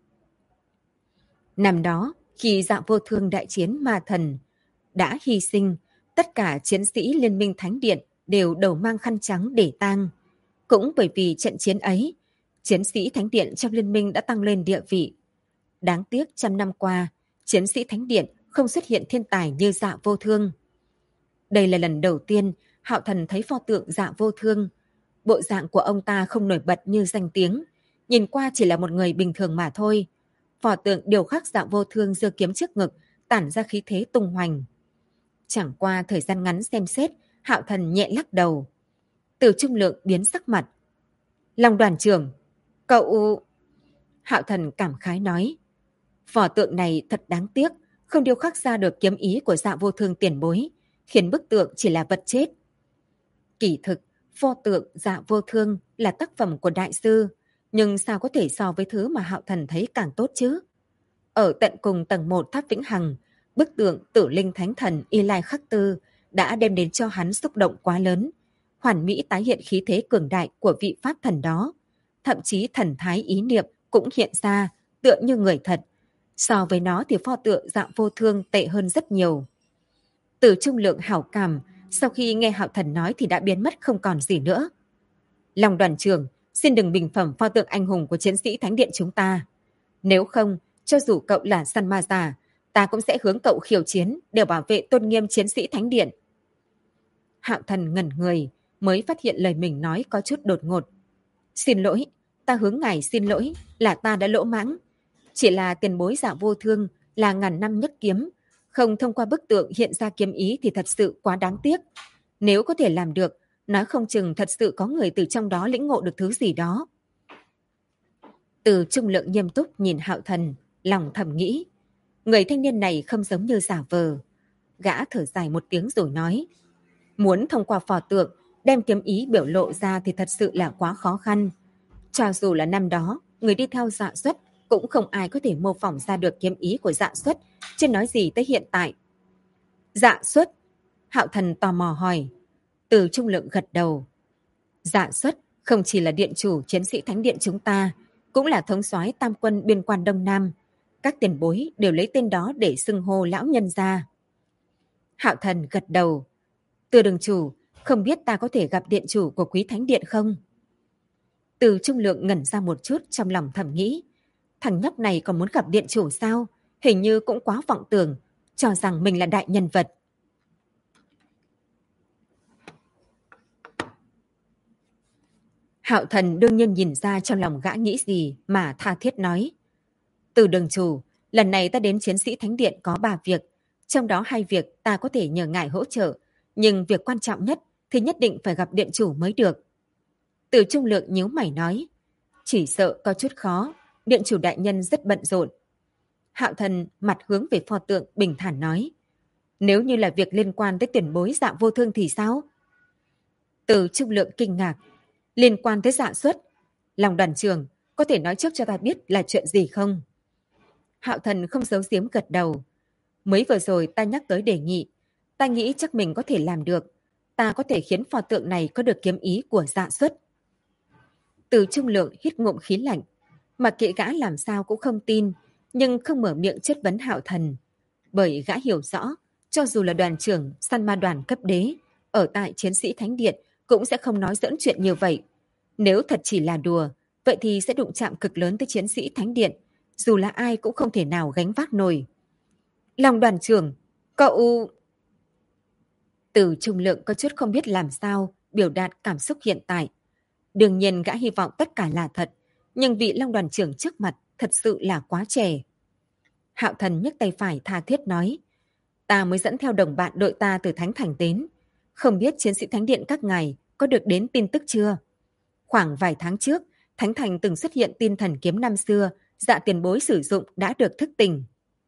[SPEAKER 1] Năm đó, khi Dạ Vô Thương đại chiến ma thần đã hy sinh, tất cả chiến sĩ Liên minh Thánh Điện đều đầu mang khăn trắng để tang. Cũng bởi vì trận chiến ấy, chiến sĩ Thánh Điện trong liên minh đã tăng lên địa vị. Đáng tiếc trăm năm qua, chiến sĩ Thánh Điện không xuất hiện thiên tài như Dạ Vô Thương. Đây là lần đầu tiên Hạo Thần thấy pho tượng Dạ Vô Thương. Bộ dạng của ông ta không nổi bật như danh tiếng, nhìn qua chỉ là một người bình thường mà thôi. Pho tượng điêu khắc Dạ Vô Thương giơ kiếm trước ngực, tản ra khí thế tung hoành. Chẳng qua thời gian ngắn xem xét, Hạo Thần nhẹ lắc đầu. Từ Trung Lượng biến sắc mặt. Long đoàn trưởng, cậu... Hạo Thần cảm khái nói. Pho tượng này thật đáng tiếc, không điêu khắc ra được kiếm ý của Dạ Vô Thương tiền bối, khiến bức tượng chỉ là vật chết. Kỳ thực, pho tượng Dạ Vô Thương là tác phẩm của đại sư, nhưng sao có thể so với thứ mà Hạo Thần thấy càng tốt chứ? Ở tận cùng tầng 1 tháp Vĩnh Hằng, bức tượng Tử Linh Thánh Thần Y Lai Khắc Tư đã đem đến cho hắn xúc động quá lớn, hoàn mỹ tái hiện khí thế cường đại của vị pháp thần đó. Thậm chí thần thái ý niệm cũng hiện ra, tựa như người thật. So với nó thì pho tượng Dạ Vô Thương tệ hơn rất nhiều. Từ Trung Lượng hảo cảm, sau khi nghe Hạo Thần nói thì đã biến mất không còn gì nữa. Long đoàn trưởng, xin đừng bình phẩm pho tượng anh hùng của chiến sĩ Thánh Điện chúng ta. Nếu không, cho dù cậu là săn ma già, ta cũng sẽ hướng cậu khiêu chiến để bảo vệ tôn nghiêm chiến sĩ Thánh Điện. Hạo Thần ngẩn người, mới phát hiện lời mình nói có chút đột ngột. Xin lỗi, ta hướng ngài xin lỗi, là ta đã lỗ mãng. Chỉ là tiền bối Dạ Vô Thương là ngàn năm nhất kiếm, không thông qua bức tượng hiện ra kiếm ý thì thật sự quá đáng tiếc. Nếu có thể làm được, nói không chừng thật sự có người từ trong đó lĩnh ngộ được thứ gì đó. Từ Trung Lượng nghiêm túc nhìn Hạo Thần, lòng thầm nghĩ. Người thanh niên này không giống như giả vờ. Gã thở dài một tiếng rồi nói. Muốn thông qua pho tượng, đem kiếm ý biểu lộ ra thì thật sự là quá khó khăn. Cho dù là năm đó, người đi theo Dạ Xuất, cũng không ai có thể mô phỏng ra được kiếm ý của Dạ Xuất, chứ nói gì tới hiện tại. Dạ Xuất? Hạo Thần tò mò hỏi. Từ Trung Lượng gật đầu. Dạ Xuất không chỉ là điện chủ chiến sĩ Thánh Điện chúng ta, cũng là thống soái tam quân biên quan Đông Nam. Các tiền bối đều lấy tên đó để xưng hô lão nhân gia. Hạo Thần gật đầu. Từ đường chủ, không biết ta có thể gặp điện chủ của Quý Thánh Điện không? Từ Trung Lượng ngẩn ra một chút, trong lòng thầm nghĩ. Thằng nhóc này còn muốn gặp điện chủ sao? Hình như cũng quá vọng tưởng, cho rằng mình là đại nhân vật. Hạo Thần đương nhiên nhìn ra trong lòng gã nghĩ gì mà tha thiết nói. Từ đường chủ, lần này ta đến Chiến sĩ Thánh Điện có 3 việc, trong đó 2 việc ta có thể nhờ ngài hỗ trợ, nhưng việc quan trọng nhất thì nhất định phải gặp điện chủ mới được. Từ Trung Lượng nhíu mày nói, chỉ sợ có chút khó, điện chủ đại nhân rất bận rộn. Hạo Thần mặt hướng về pho tượng bình thản nói, nếu như là việc liên quan tới tuyển bối Dạ Vô Thương thì sao? Từ Trung Lượng kinh ngạc, liên quan tới Dạ Xuất, Lòng đoàn trưởng có thể nói trước cho ta biết là chuyện gì không? Hạo Thần không giấu giếm gật đầu. Mới vừa rồi ta nhắc tới đề nghị, ta nghĩ chắc mình có thể làm được. Ta có thể khiến pho tượng này có được kiếm ý của Dạ Xuất. Từ Trung Lượng hít ngụm khí lạnh, mặc kệ gã làm sao cũng không tin, nhưng không mở miệng chất vấn Hạo Thần. Bởi gã hiểu rõ, cho dù là đoàn trưởng săn ma đoàn cấp đế, ở tại Chiến sĩ Thánh Điện cũng sẽ không nói giỡn chuyện như vậy. Nếu thật chỉ là đùa, vậy thì sẽ đụng chạm cực lớn tới Chiến sĩ Thánh Điện, dù là ai cũng không thể nào gánh vác nổi. Lòng đoàn trưởng, cậu... Từ Trung Lượng có chút không biết làm sao biểu đạt cảm xúc hiện tại. Đương nhiên gã hy vọng tất cả là thật, nhưng vị Long đoàn trưởng trước mặt thật sự là quá trẻ. Hạo Thần nhấc tay phải tha thiết nói, ta mới dẫn theo đồng bạn đội ta từ Thánh Thành đến. Không biết Chiến sĩ Thánh Điện các ngài có được đến tin tức chưa? Khoảng vài tháng trước, Thánh Thành từng xuất hiện tin thần kiếm năm xưa, Dạ tiền bối sử dụng đã được thức tỉnh.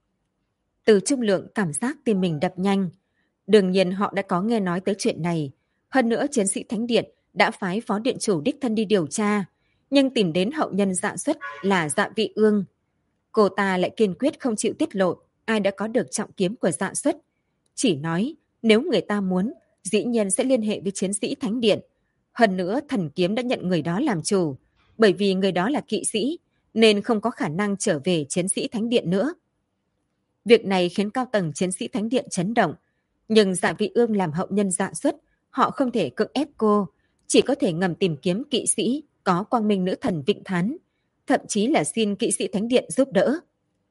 [SPEAKER 1] Từ Trung Lượng cảm giác tim mình đập nhanh. Đương nhiên họ đã có nghe nói tới chuyện này. Hơn nữa Chiến sĩ Thánh Điện đã phái phó điện chủ đích thân đi điều tra, nhưng tìm đến hậu nhân Dạ Xuất là Dạ Vị Ương. Cô ta lại kiên quyết không chịu tiết lộ ai đã có được trọng kiếm của Dạ Xuất. Chỉ nói nếu người ta muốn, dĩ nhiên sẽ liên hệ với Chiến sĩ Thánh Điện. Hơn nữa thần kiếm đã nhận người đó làm chủ, bởi vì người đó là kỵ sĩ, nên không có khả năng trở về Chiến sĩ Thánh Điện nữa. Việc này khiến cao tầng Chiến sĩ Thánh Điện chấn động, nhưng Dạ Vị Ương làm hậu nhân Dạ Xuất, họ không thể cưỡng ép cô, chỉ có thể ngầm tìm kiếm kỵ sĩ có quang minh nữ thần Vịnh Thán, thậm chí là xin kỵ sĩ Thánh Điện giúp đỡ.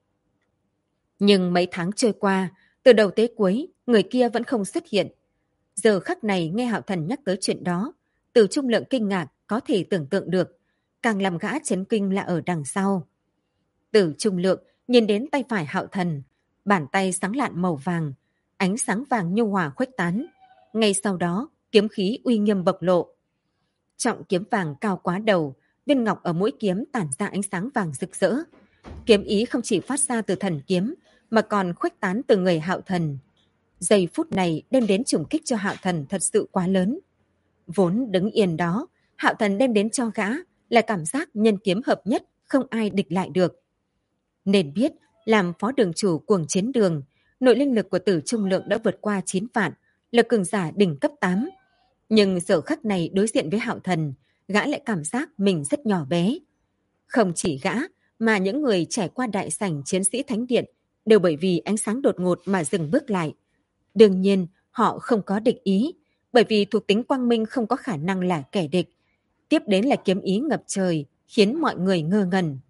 [SPEAKER 1] Nhưng mấy tháng trôi qua, từ đầu tới cuối, người kia vẫn không xuất hiện. Giờ khắc này nghe Hạo Thần nhắc tới chuyện đó, Từ Trung Lượng kinh ngạc có thể tưởng tượng được, càng làm gã chấn kinh là ở đằng sau. Từ Trung Lượng nhìn đến tay phải Hạo Thần, bàn tay sáng lạn màu vàng, ánh sáng vàng nhu hòa khuếch tán. Ngay sau đó, kiếm khí uy nghiêm bộc lộ. Trọng kiếm vàng cao quá đầu, viên ngọc ở mũi kiếm tản ra ánh sáng vàng rực rỡ. Kiếm ý không chỉ phát ra từ thần kiếm, mà còn khuếch tán từ người Hạo Thần. Giây phút này đem đến trùng kích cho Hạo Thần thật sự quá lớn. Vốn đứng yên đó, Hạo Thần đem đến cho gã là cảm giác nhân kiếm hợp nhất, không ai địch lại được. Nên biết, làm phó đường chủ cuồng chiến đường, nội linh lực của Từ Trung Lượng đã vượt qua 9 vạn, là cường giả đỉnh cấp 8. Nhưng giờ khắc này đối diện với Hạo Thần, gã lại cảm giác mình rất nhỏ bé. Không chỉ gã, mà những người trải qua đại sảnh Chiến sĩ Thánh Điện đều bởi vì ánh sáng đột ngột mà dừng bước lại. Đương nhiên, họ không có địch ý, bởi vì thuộc tính quang minh không có khả năng là kẻ địch. Tiếp đến là kiếm ý ngập trời, khiến mọi người ngơ ngẩn.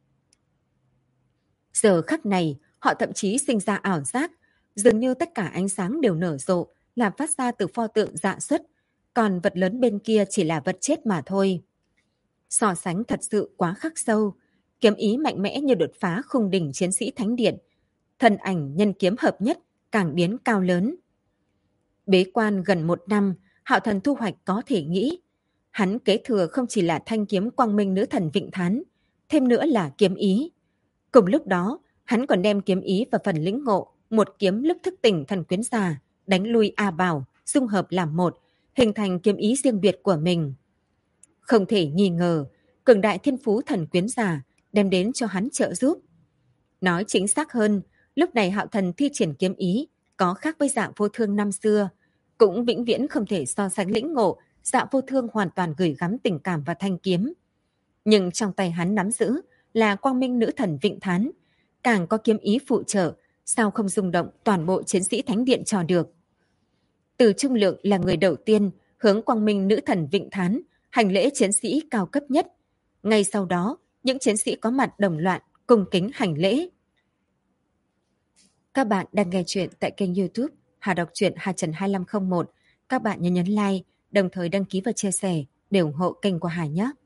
[SPEAKER 1] Giờ khắc này, họ thậm chí sinh ra ảo giác, dường như tất cả ánh sáng đều nở rộ, làm phát ra từ pho tượng Dạ Xuất, còn vật lớn bên kia chỉ là vật chết mà thôi. So sánh thật sự quá khắc sâu, kiếm ý mạnh mẽ như đột phá khung đỉnh Chiến sĩ Thánh Điện. Thân ảnh nhân kiếm hợp nhất càng biến cao lớn. Bế quan gần 1 năm, Hạo Thần thu hoạch có thể nghĩ. Hắn kế thừa không chỉ là thanh kiếm quang minh nữ thần Vịnh Thán, thêm nữa là kiếm ý. Cùng lúc đó, hắn còn đem kiếm ý và phần lĩnh ngộ, một kiếm lúc thức tỉnh thần quyến già, đánh lui A Bảo, dung hợp làm một, hình thành kiếm ý riêng biệt của mình. Không thể nghi ngờ, cường đại thiên phú thần quyến già đem đến cho hắn trợ giúp. Nói chính xác hơn, lúc này Hạo Thần thi triển kiếm ý có khác với Dạ Vô Thương năm xưa, cũng vĩnh viễn không thể so sánh lĩnh ngộ. Dạ Vô Thương hoàn toàn gửi gắm tình cảm vào thanh kiếm, nhưng trong tay hắn nắm giữ là quang minh nữ thần Vịnh Thán, càng có kiếm ý phụ trợ, sao không rung động toàn bộ Chiến sĩ Thánh Điện cho được. Từ Trung Lượng là người đầu tiên hướng quang minh nữ thần Vịnh Thán hành lễ chiến sĩ cao cấp nhất, Ngay sau đó, những chiến sĩ có mặt đồng loạt cung kính hành lễ. Các bạn đang nghe chuyện tại kênh YouTube Hà Đọc truyện Hà Trần 2501. Các bạn nhớ nhấn like, đồng thời đăng ký và chia sẻ để ủng hộ kênh của Hà nhé.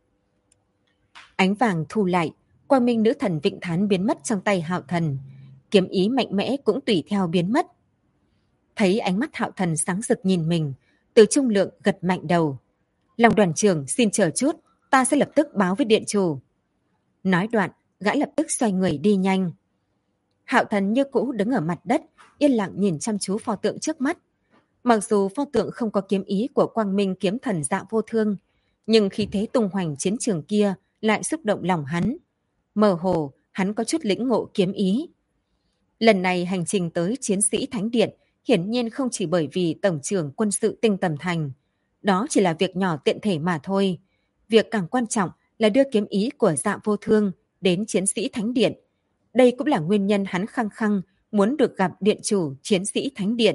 [SPEAKER 1] Ánh vàng thu lại, quang minh nữ thần Vịnh Thán biến mất trong tay Hạo Thần. Kiếm ý mạnh mẽ cũng tùy theo biến mất. Thấy ánh mắt Hạo Thần sáng rực nhìn mình, Từ Trung Lượng gật mạnh đầu. Lòng đoàn trưởng xin chờ chút, ta sẽ lập tức báo với điện chủ. Nói đoạn, gã lập tức xoay người đi nhanh. Hạo Thần như cũ đứng ở mặt đất, yên lặng nhìn chăm chú pho tượng trước mắt. Mặc dù pho tượng không có kiếm ý của quang minh kiếm thần Dạ Vô Thương, nhưng khí thế tung hoành chiến trường kia lại xúc động lòng hắn. Mơ hồ, hắn có chút lĩnh ngộ kiếm ý. Lần này hành trình tới chiến sĩ Thánh Điện hiển nhiên không chỉ bởi vì tổng trưởng quân sự Tinh Tầm Thành. Đó chỉ là việc nhỏ tiện thể mà thôi. Việc càng quan trọng là đưa kiếm ý của Dạ Vô Thương đến chiến sĩ Thánh Điện. Đây cũng là nguyên nhân hắn khăng khăng muốn được gặp điện chủ chiến sĩ Thánh Điện.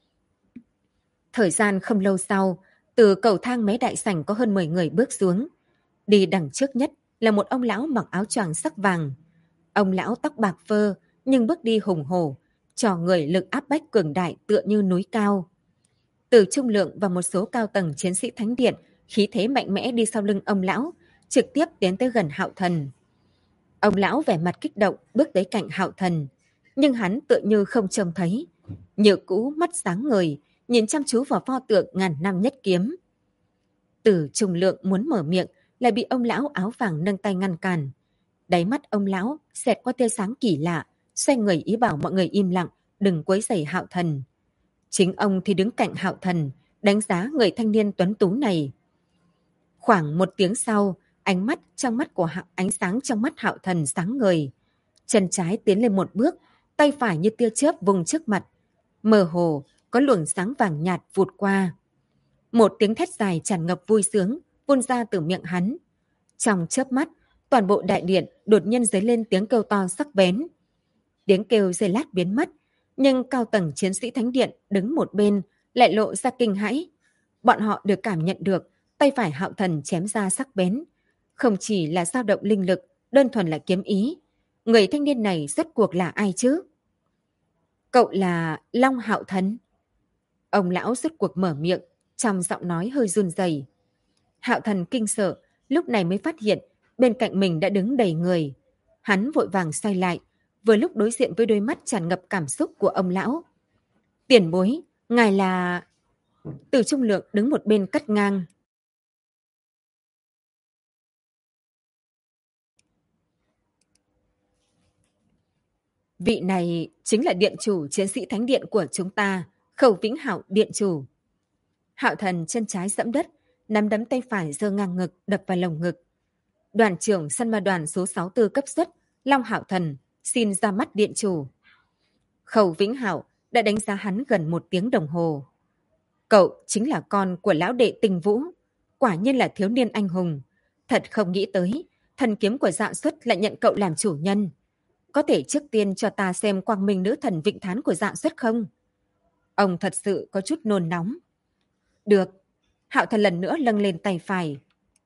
[SPEAKER 1] Thời gian không lâu sau, từ cầu thang mé đại sảnh có hơn 10 người bước xuống. Đi đằng trước nhất là một ông lão mặc áo choàng sắc vàng. Ông lão tóc bạc phơ nhưng bước đi hùng hổ, cho người lực áp bách cường đại tựa như núi cao. Từ Trung Lượng và một số cao tầng chiến sĩ Thánh Điện khí thế mạnh mẽ đi sau lưng ông lão, trực tiếp tiến tới gần Hạo Thần. Ông lão vẻ mặt kích động bước tới cạnh Hạo Thần, nhưng hắn tựa như không trông thấy. Như cũ mắt sáng ngời, nhìn chăm chú vào pho tượng ngàn năm nhất kiếm. Từ Trung Lượng muốn mở miệng, lại bị ông lão áo vàng nâng tay ngăn cản. Đáy mắt ông lão xẹt qua tia sáng kỳ lạ, xoay người ý bảo mọi người im lặng, đừng quấy rầy Hạo Thần. Chính ông thì đứng cạnh Hạo Thần, đánh giá người thanh niên tuấn tú này. Khoảng một tiếng sau, ánh sáng trong mắt Hạo Thần sáng ngời. Chân trái tiến lên một bước, tay phải như tia chớp vùng trước mặt. Mơ hồ, có luồng sáng vàng nhạt vụt qua. Một tiếng thét dài tràn ngập vui sướng, vun ra từ miệng hắn. Trong chớp mắt, toàn bộ đại điện đột nhiên dấy lên tiếng kêu to sắc bén. Tiếng kêu giây lát biến mất, nhưng cao tầng chiến sĩ Thánh Điện đứng một bên lại lộ ra kinh hãi. Bọn họ được cảm nhận được tay phải Hạo Thần chém ra sắc bén. Không chỉ là dao động linh lực, đơn thuần là kiếm ý. Người thanh niên này rốt cuộc là ai chứ? Cậu là Long Hạo Thần. Ông lão rốt cuộc mở miệng, trong giọng nói hơi run rẩy. Hạo Thần kinh sợ, lúc này mới phát hiện bên cạnh mình đã đứng đầy người. Hắn vội vàng xoay lại, vừa lúc đối diện với đôi mắt tràn ngập cảm xúc của ông lão. Tiền bối, ngài là... Từ Trung Lượng đứng một bên cắt ngang. Vị này chính là điện chủ chiến sĩ Thánh Điện của chúng ta, Khâu Vĩnh Hạo điện chủ. Hạo Thần chân trái giẫm đất, nắm đấm tay phải giơ ngang ngực đập vào lồng ngực. Đoàn trưởng săn ma đoàn số 64 cấp suất, Long Hạo Thần, xin ra mắt điện chủ. Khâu Vĩnh Hạo đã đánh giá hắn gần 1 tiếng đồng hồ. Cậu chính là con của lão đệ Tinh Vũ, quả nhiên là thiếu niên anh hùng. Thật không nghĩ tới, thần kiếm của Dạ Xuất lại nhận cậu làm chủ nhân. Có thể trước tiên cho ta xem quang minh nữ thần Vịnh Thán của Dạ Xuất không? Ông thật sự có chút nôn nóng. Được. Hạo Thần lần nữa nâng lên tay phải.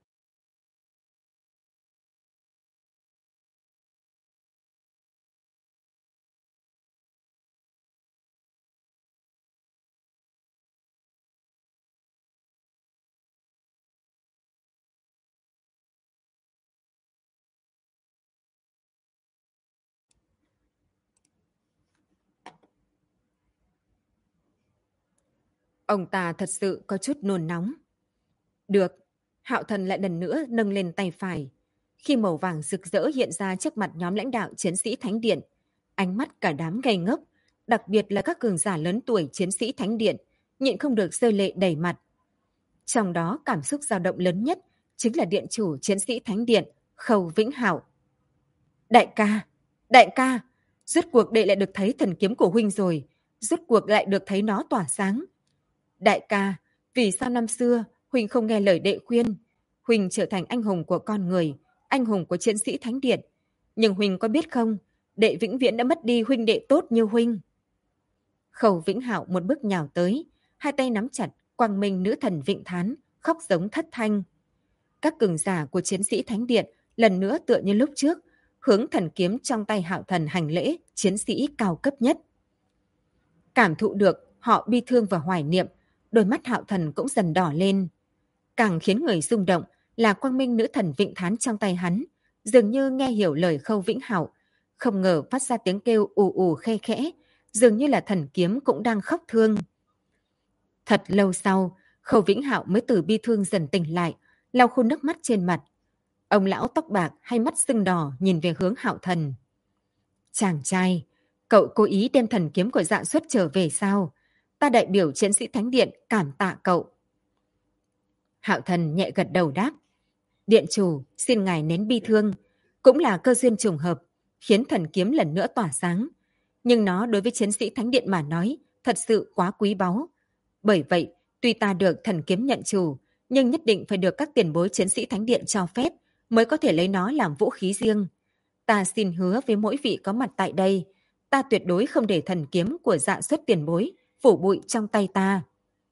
[SPEAKER 1] Ông ta thật sự có chút nôn nóng. Được. Hạo Thần lại lần nữa nâng lên tay phải. Khi màu vàng rực rỡ hiện ra trước mặt nhóm lãnh đạo chiến sĩ Thánh Điện, ánh mắt cả đám ngây ngốc, đặc biệt là các cường giả lớn tuổi chiến sĩ Thánh Điện, nhịn không được rơi lệ đầy mặt. Trong đó cảm xúc dao động lớn nhất chính là điện chủ chiến sĩ Thánh Điện, Khâu Vĩnh Hạo. Đại ca, rốt cuộc đệ lại được thấy thần kiếm của huynh rồi, rốt cuộc lại được thấy nó tỏa sáng. Đại ca, vì sao năm xưa huynh không nghe lời đệ khuyên? Huynh trở thành anh hùng của con người, anh hùng của chiến sĩ Thánh Điện. Nhưng huynh có biết không, đệ vĩnh viễn đã mất đi huynh đệ tốt như huynh. Khâu Vĩnh Hạo một bước nhào tới, hai tay nắm chặt quang minh nữ thần Vịnh Thán, khóc giống thất thanh. Các cường giả của chiến sĩ Thánh Điện lần nữa tựa như lúc trước, hướng thần kiếm trong tay Hạo Thần hành lễ, chiến sĩ cao cấp nhất. Cảm thụ được họ bi thương và hoài niệm, đôi mắt Hạo Thần cũng dần đỏ lên. Càng khiến người rung động là quang minh nữ thần Vịnh Thán trong tay hắn, dường như nghe hiểu lời Khâu Vĩnh Hạo, không ngờ phát ra tiếng kêu ù ù khe khẽ, dường như là thần kiếm cũng đang khóc thương. Thật lâu sau, Khâu Vĩnh Hạo mới từ bi thương dần tỉnh lại, lau khô nước mắt trên mặt. Ông lão tóc bạc hai mắt sưng đỏ nhìn về hướng Hạo Thần. Chàng trai, cậu cố ý đem thần kiếm của Dạ Xuất trở về sao? Ta đại biểu chiến sĩ Thánh Điện cảm tạ cậu. Hạo Thần nhẹ gật đầu đáp. Điện chủ, xin ngài nén bi thương. Cũng là cơ duyên trùng hợp, khiến thần kiếm lần nữa tỏa sáng. Nhưng nó đối với chiến sĩ Thánh Điện mà nói, thật sự quá quý báu. Bởi vậy, tuy ta được thần kiếm nhận chủ, nhưng nhất định phải được các tiền bối chiến sĩ Thánh Điện cho phép, mới có thể lấy nó làm vũ khí riêng. Ta xin hứa với mỗi vị có mặt tại đây, ta tuyệt đối không để thần kiếm của Dạ Xuất tiền bối phủ bụi trong tay ta.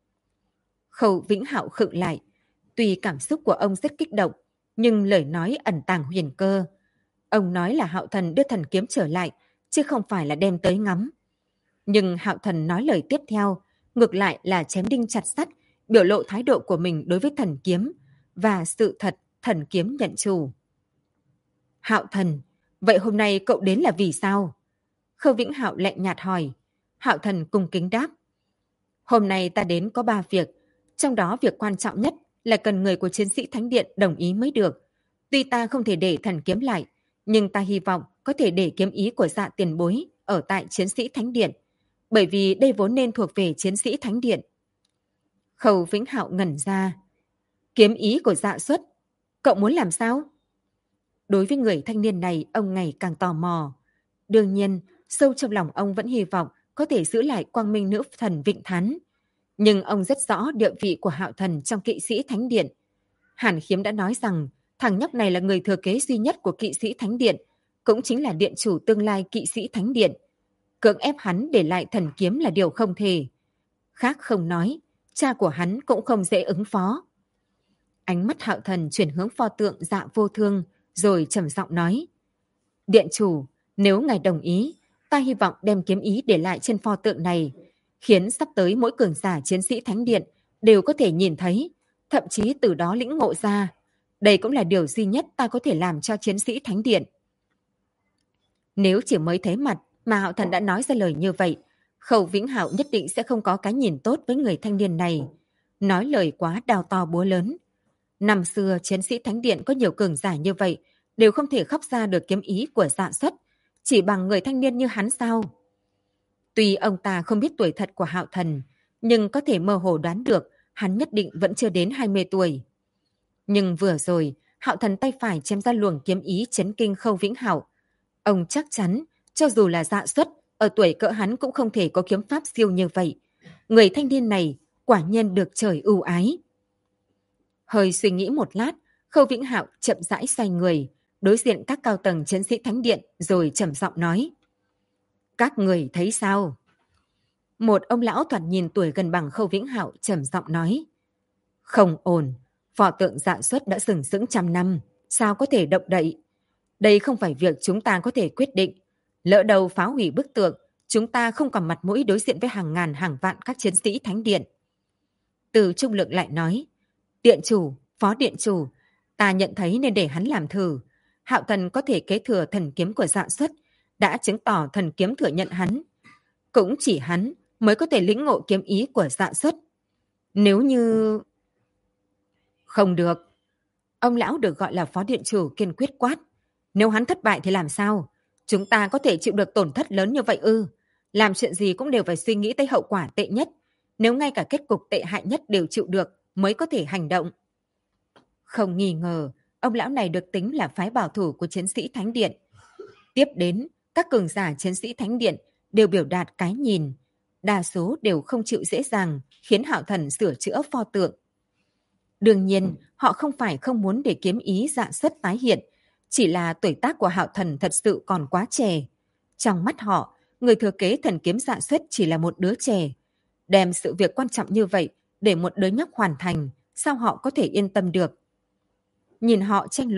[SPEAKER 1] Khâu Vĩnh Hạo khựng lại. Tuy cảm xúc của ông rất kích động, nhưng lời nói ẩn tàng huyền cơ. Ông nói là Hạo Thần đưa thần kiếm trở lại, chứ không phải là đem tới ngắm. Nhưng Hạo Thần nói lời tiếp theo, ngược lại là chém đinh chặt sắt, biểu lộ thái độ của mình đối với thần kiếm, và sự thật thần kiếm nhận chủ. Hạo Thần, vậy hôm nay cậu đến là vì sao? Khâu Vĩnh Hạo lạnh nhạt hỏi. Hạo Thần cung kính đáp. Hôm nay ta đến có 3 việc, trong đó việc quan trọng nhất là cần người của chiến sĩ Thánh Điện đồng ý mới được. Tuy ta không thể để thần kiếm lại, nhưng ta hy vọng có thể để kiếm ý của Dạ tiền bối ở tại chiến sĩ Thánh Điện, bởi vì đây vốn nên thuộc về chiến sĩ Thánh Điện. Khâu Vĩnh Hạo ngẩn ra. Kiếm ý của Dạ Xuất, cậu muốn làm sao? Đối với người thanh niên này, ông ngày càng tò mò. Đương nhiên, sâu trong lòng ông vẫn hy vọng có thể giữ lại quang minh nữ thần Vịnh Thán. Nhưng ông rất rõ địa vị của Hạo Thần trong kỵ sĩ Thánh Điện. Hàn Khiếm đã nói rằng thằng nhóc này là người thừa kế duy nhất của kỵ sĩ Thánh Điện, cũng chính là điện chủ tương lai kỵ sĩ Thánh Điện. Cưỡng ép hắn để lại thần kiếm là điều không thể. Khác không nói, cha của hắn cũng không dễ ứng phó. Ánh mắt Hạo Thần chuyển hướng pho tượng Dạ Vô Thương, rồi trầm giọng nói. Điện chủ, nếu ngài đồng ý, ta hy vọng đem kiếm ý để lại trên pho tượng này, khiến sắp tới mỗi cường giả chiến sĩ Thánh Điện đều có thể nhìn thấy, thậm chí từ đó lĩnh ngộ ra. Đây cũng là điều duy nhất ta có thể làm cho chiến sĩ Thánh Điện. Nếu chỉ mới thấy mặt mà Hạo Thần đã nói ra lời như vậy, Khâu Vĩnh Hạo nhất định sẽ không có cái nhìn tốt với người thanh niên này. Nói lời quá đao to búa lớn. Năm xưa chiến sĩ Thánh Điện có nhiều cường giả như vậy, đều không thể khóc ra được kiếm ý của Dạ Xuất, chỉ bằng người thanh niên như hắn sao? Tuy ông ta không biết tuổi thật của Hạo Thần, nhưng có thể mơ hồ đoán được hắn nhất định vẫn chưa đến 20 tuổi. Nhưng vừa rồi, Hạo Thần tay phải chém ra luồng kiếm ý chấn kinh Khâu Vĩnh Hạo. Ông chắc chắn, cho dù là Dạ Xuất, ở tuổi cỡ hắn cũng không thể có kiếm pháp siêu như vậy. Người thanh niên này quả nhiên được trời ưu ái. Hơi suy nghĩ một lát, Khâu Vĩnh Hạo chậm rãi xoay người, đối diện các cao tầng chiến sĩ Thánh Điện rồi trầm giọng nói. Các người thấy sao? Một ông lão thoạt nhìn tuổi gần bằng Khâu Vĩnh Hạo trầm giọng nói. Không ổn, pho tượng Dạ Xuất đã sừng sững trăm năm, sao có thể động đậy? Đây không phải việc chúng ta có thể quyết định. Lỡ đầu phá hủy bức tượng, chúng ta không còn mặt mũi đối diện với hàng ngàn hàng vạn các chiến sĩ Thánh Điện. Từ Trung Lượng lại nói. Điện chủ, phó điện chủ, ta nhận thấy nên để hắn làm thử. Hạo Thần có thể kế thừa thần kiếm của Dạ Xuất, đã chứng tỏ thần kiếm thừa nhận hắn. Cũng chỉ hắn mới có thể lĩnh ngộ kiếm ý của Dạ Xuất. Nếu như... Không được. Ông lão được gọi là phó điện chủ kiên quyết quát. Nếu hắn thất bại thì làm sao? Chúng ta có thể chịu được tổn thất lớn như vậy ư? Làm chuyện gì cũng đều phải suy nghĩ tới hậu quả tệ nhất. Nếu ngay cả kết cục tệ hại nhất đều chịu được, mới có thể hành động. Không nghi ngờ, ông lão này được tính là phái bảo thủ của chiến sĩ Thánh Điện. Tiếp đến, các cường giả chiến sĩ Thánh Điện đều biểu đạt cái nhìn. Đa số đều không chịu dễ dàng, khiến Hạo Thần sửa chữa pho tượng. Đương nhiên, họ không phải không muốn để kiếm ý Dạ Xuất tái hiện, chỉ là tuổi tác của Hạo Thần thật sự còn quá trẻ. Trong mắt họ, người thừa kế thần kiếm Dạ Xuất chỉ là một đứa trẻ. Đem sự việc quan trọng như vậy để một đứa nhóc hoàn thành, sao họ có thể yên tâm được? Nhìn họ tranh luận,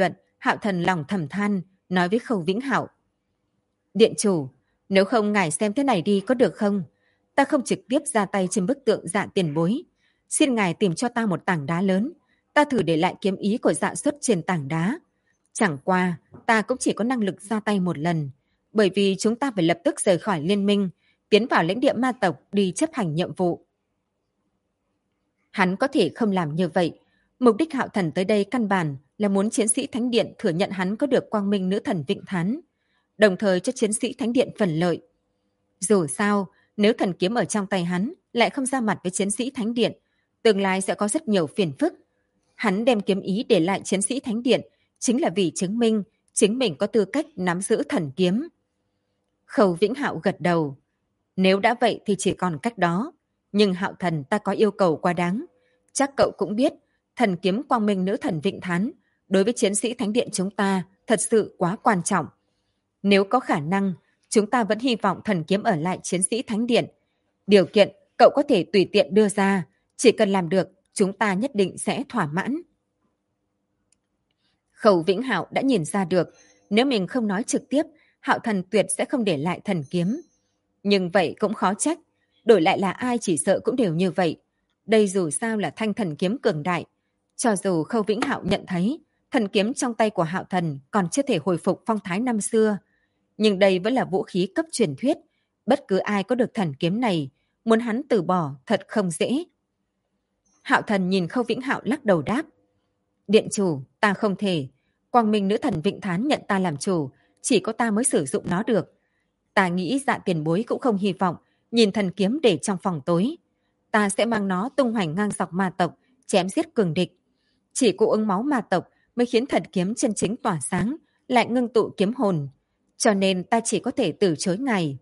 [SPEAKER 1] Hạo Thần lòng thầm than, nói với Khâu Vĩnh Hạo. Điện chủ, nếu không ngài xem thế này đi có được không? Ta không trực tiếp ra tay trên bức tượng Dạ Tiền Bối. Xin ngài tìm cho ta một tảng đá lớn. Ta thử để lại kiếm ý của Dạ Xuất trên tảng đá. Chẳng qua, ta cũng chỉ có năng lực ra tay một lần. Bởi vì chúng ta phải lập tức rời khỏi liên minh, tiến vào lãnh địa ma tộc đi chấp hành nhiệm vụ. Hắn có thể không làm như vậy. Mục đích Hạo Thần tới đây căn bản là muốn chiến sĩ Thánh Điện thừa nhận hắn có được quang minh nữ thần Vịnh Thán, đồng thời cho chiến sĩ Thánh Điện phần lợi. Dù sao, nếu thần kiếm ở trong tay hắn lại không ra mặt với chiến sĩ Thánh Điện, tương lai sẽ có rất nhiều phiền phức. Hắn đem kiếm ý để lại chiến sĩ Thánh Điện chính là vì chứng minh chính mình có tư cách nắm giữ thần kiếm. Khâu Vĩnh Hạo gật đầu. Nếu đã vậy thì chỉ còn cách đó. Nhưng Hạo Thần, ta có yêu cầu quá đáng. Chắc cậu cũng biết, thần kiếm quang minh nữ thần Vịnh Thán đối với chiến sĩ Thánh Điện chúng ta thật sự quá quan trọng. Nếu có khả năng, chúng ta vẫn hy vọng thần kiếm ở lại chiến sĩ Thánh Điện. Điều kiện cậu có thể tùy tiện đưa ra, chỉ cần làm được, chúng ta nhất định sẽ thỏa mãn. Khâu Vĩnh Hạo đã nhìn ra được, nếu mình không nói trực tiếp, Hạo Thần tuyệt sẽ không để lại thần kiếm. Nhưng vậy cũng khó trách, đổi lại là ai chỉ sợ cũng đều như vậy. Đây dù sao là thanh thần kiếm cường đại. Cho dù Khâu Vĩnh Hạo nhận thấy, thần kiếm trong tay của Hạo Thần còn chưa thể hồi phục phong thái năm xưa. Nhưng đây vẫn là vũ khí cấp truyền thuyết. Bất cứ ai có được thần kiếm này, muốn hắn từ bỏ thật không dễ. Hạo Thần nhìn Khâu Vĩnh Hạo lắc đầu đáp. Điện chủ, ta không thể. Quang minh nữ thần Vịnh Thán nhận ta làm chủ, chỉ có ta mới sử dụng nó được. Ta nghĩ Dạ Tiền Bối cũng không hy vọng nhìn thần kiếm để trong phòng tối. Ta sẽ mang nó tung hoành ngang dọc ma tộc, chém giết cường địch. Chỉ cụ ứng máu ma tộc mới khiến thần kiếm chân chính tỏa sáng, lại ngưng tụ kiếm hồn. Cho nên ta chỉ có thể từ chối ngài.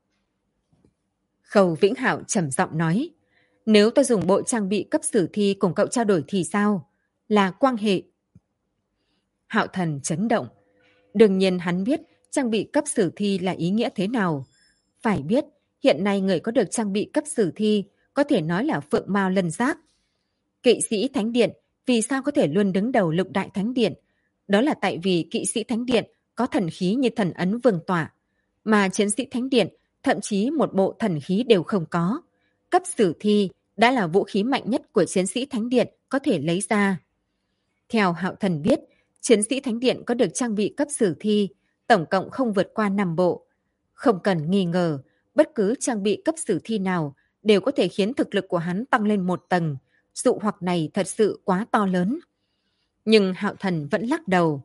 [SPEAKER 1] Khâu Vĩnh Hạo trầm giọng nói. Nếu ta dùng bộ trang bị cấp sử thi cùng cậu trao đổi thì sao? Là quan hệ. Hạo Thần chấn động. Đương nhiên hắn biết trang bị cấp sử thi là ý nghĩa thế nào. Phải biết, hiện nay người có được trang bị cấp sử thi có thể nói là phượng mao lân giác. Kỵ sĩ Thánh Điện vì sao có thể luôn đứng đầu lục đại Thánh Điện? Đó là tại vì kỵ sĩ Thánh Điện có thần khí như thần ấn vương tỏa, mà chiến sĩ Thánh Điện thậm chí một bộ thần khí đều không có. Cấp sử thi đã là vũ khí mạnh nhất của chiến sĩ Thánh Điện có thể lấy ra. Theo Hạo Thần biết, chiến sĩ Thánh Điện có được trang bị cấp sử thi, tổng cộng không vượt qua 5 bộ. Không cần nghi ngờ, bất cứ trang bị cấp sử thi nào đều có thể khiến thực lực của hắn tăng lên một tầng. Dụ hoặc này thật sự quá to lớn. Nhưng Hạo Thần vẫn lắc đầu.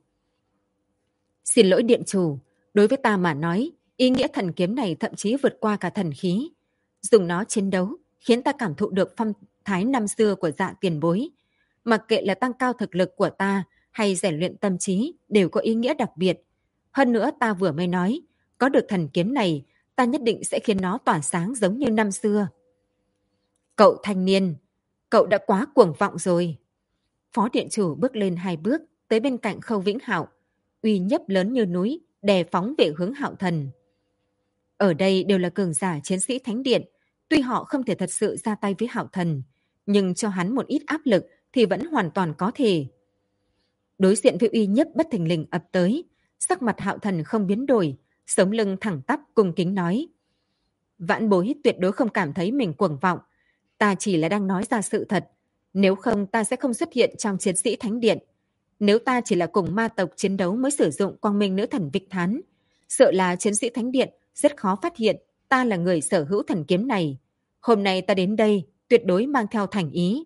[SPEAKER 1] Xin lỗi điện chủ, đối với ta mà nói, ý nghĩa thần kiếm này thậm chí vượt qua cả thần khí. Dùng nó chiến đấu khiến ta cảm thụ được phong thái năm xưa của Dạ Tiền Bối. Mặc kệ là tăng cao thực lực của ta hay rèn luyện tâm trí đều có ý nghĩa đặc biệt. Hơn nữa ta vừa mới nói, có được thần kiếm này, ta nhất định sẽ khiến nó tỏa sáng giống như năm xưa. Cậu thanh niên, cậu đã quá cuồng vọng rồi. Phó điện chủ bước lên 2 bước, tới bên cạnh Khâu Vĩnh Hạo, uy nhấp lớn như núi, đè phóng về hướng Hạo Thần. Ở đây đều là cường giả chiến sĩ Thánh Điện, tuy họ không thể thật sự ra tay với Hạo Thần, nhưng cho hắn một ít áp lực thì vẫn hoàn toàn có thể. Đối diện với uy nhấp bất thình lình ập tới, sắc mặt Hạo Thần không biến đổi, sống lưng thẳng tắp cung kính nói. Vãn bối tuyệt đối không cảm thấy mình cuồng vọng, ta chỉ là đang nói ra sự thật, nếu không ta sẽ không xuất hiện trong chiến sĩ Thánh Điện. Nếu ta chỉ là cùng ma tộc chiến đấu mới sử dụng quang minh nữ thần Vịnh Thán, sợ là chiến sĩ Thánh Điện rất khó phát hiện ta là người sở hữu thần kiếm này. Hôm nay ta đến đây tuyệt đối mang theo thành ý.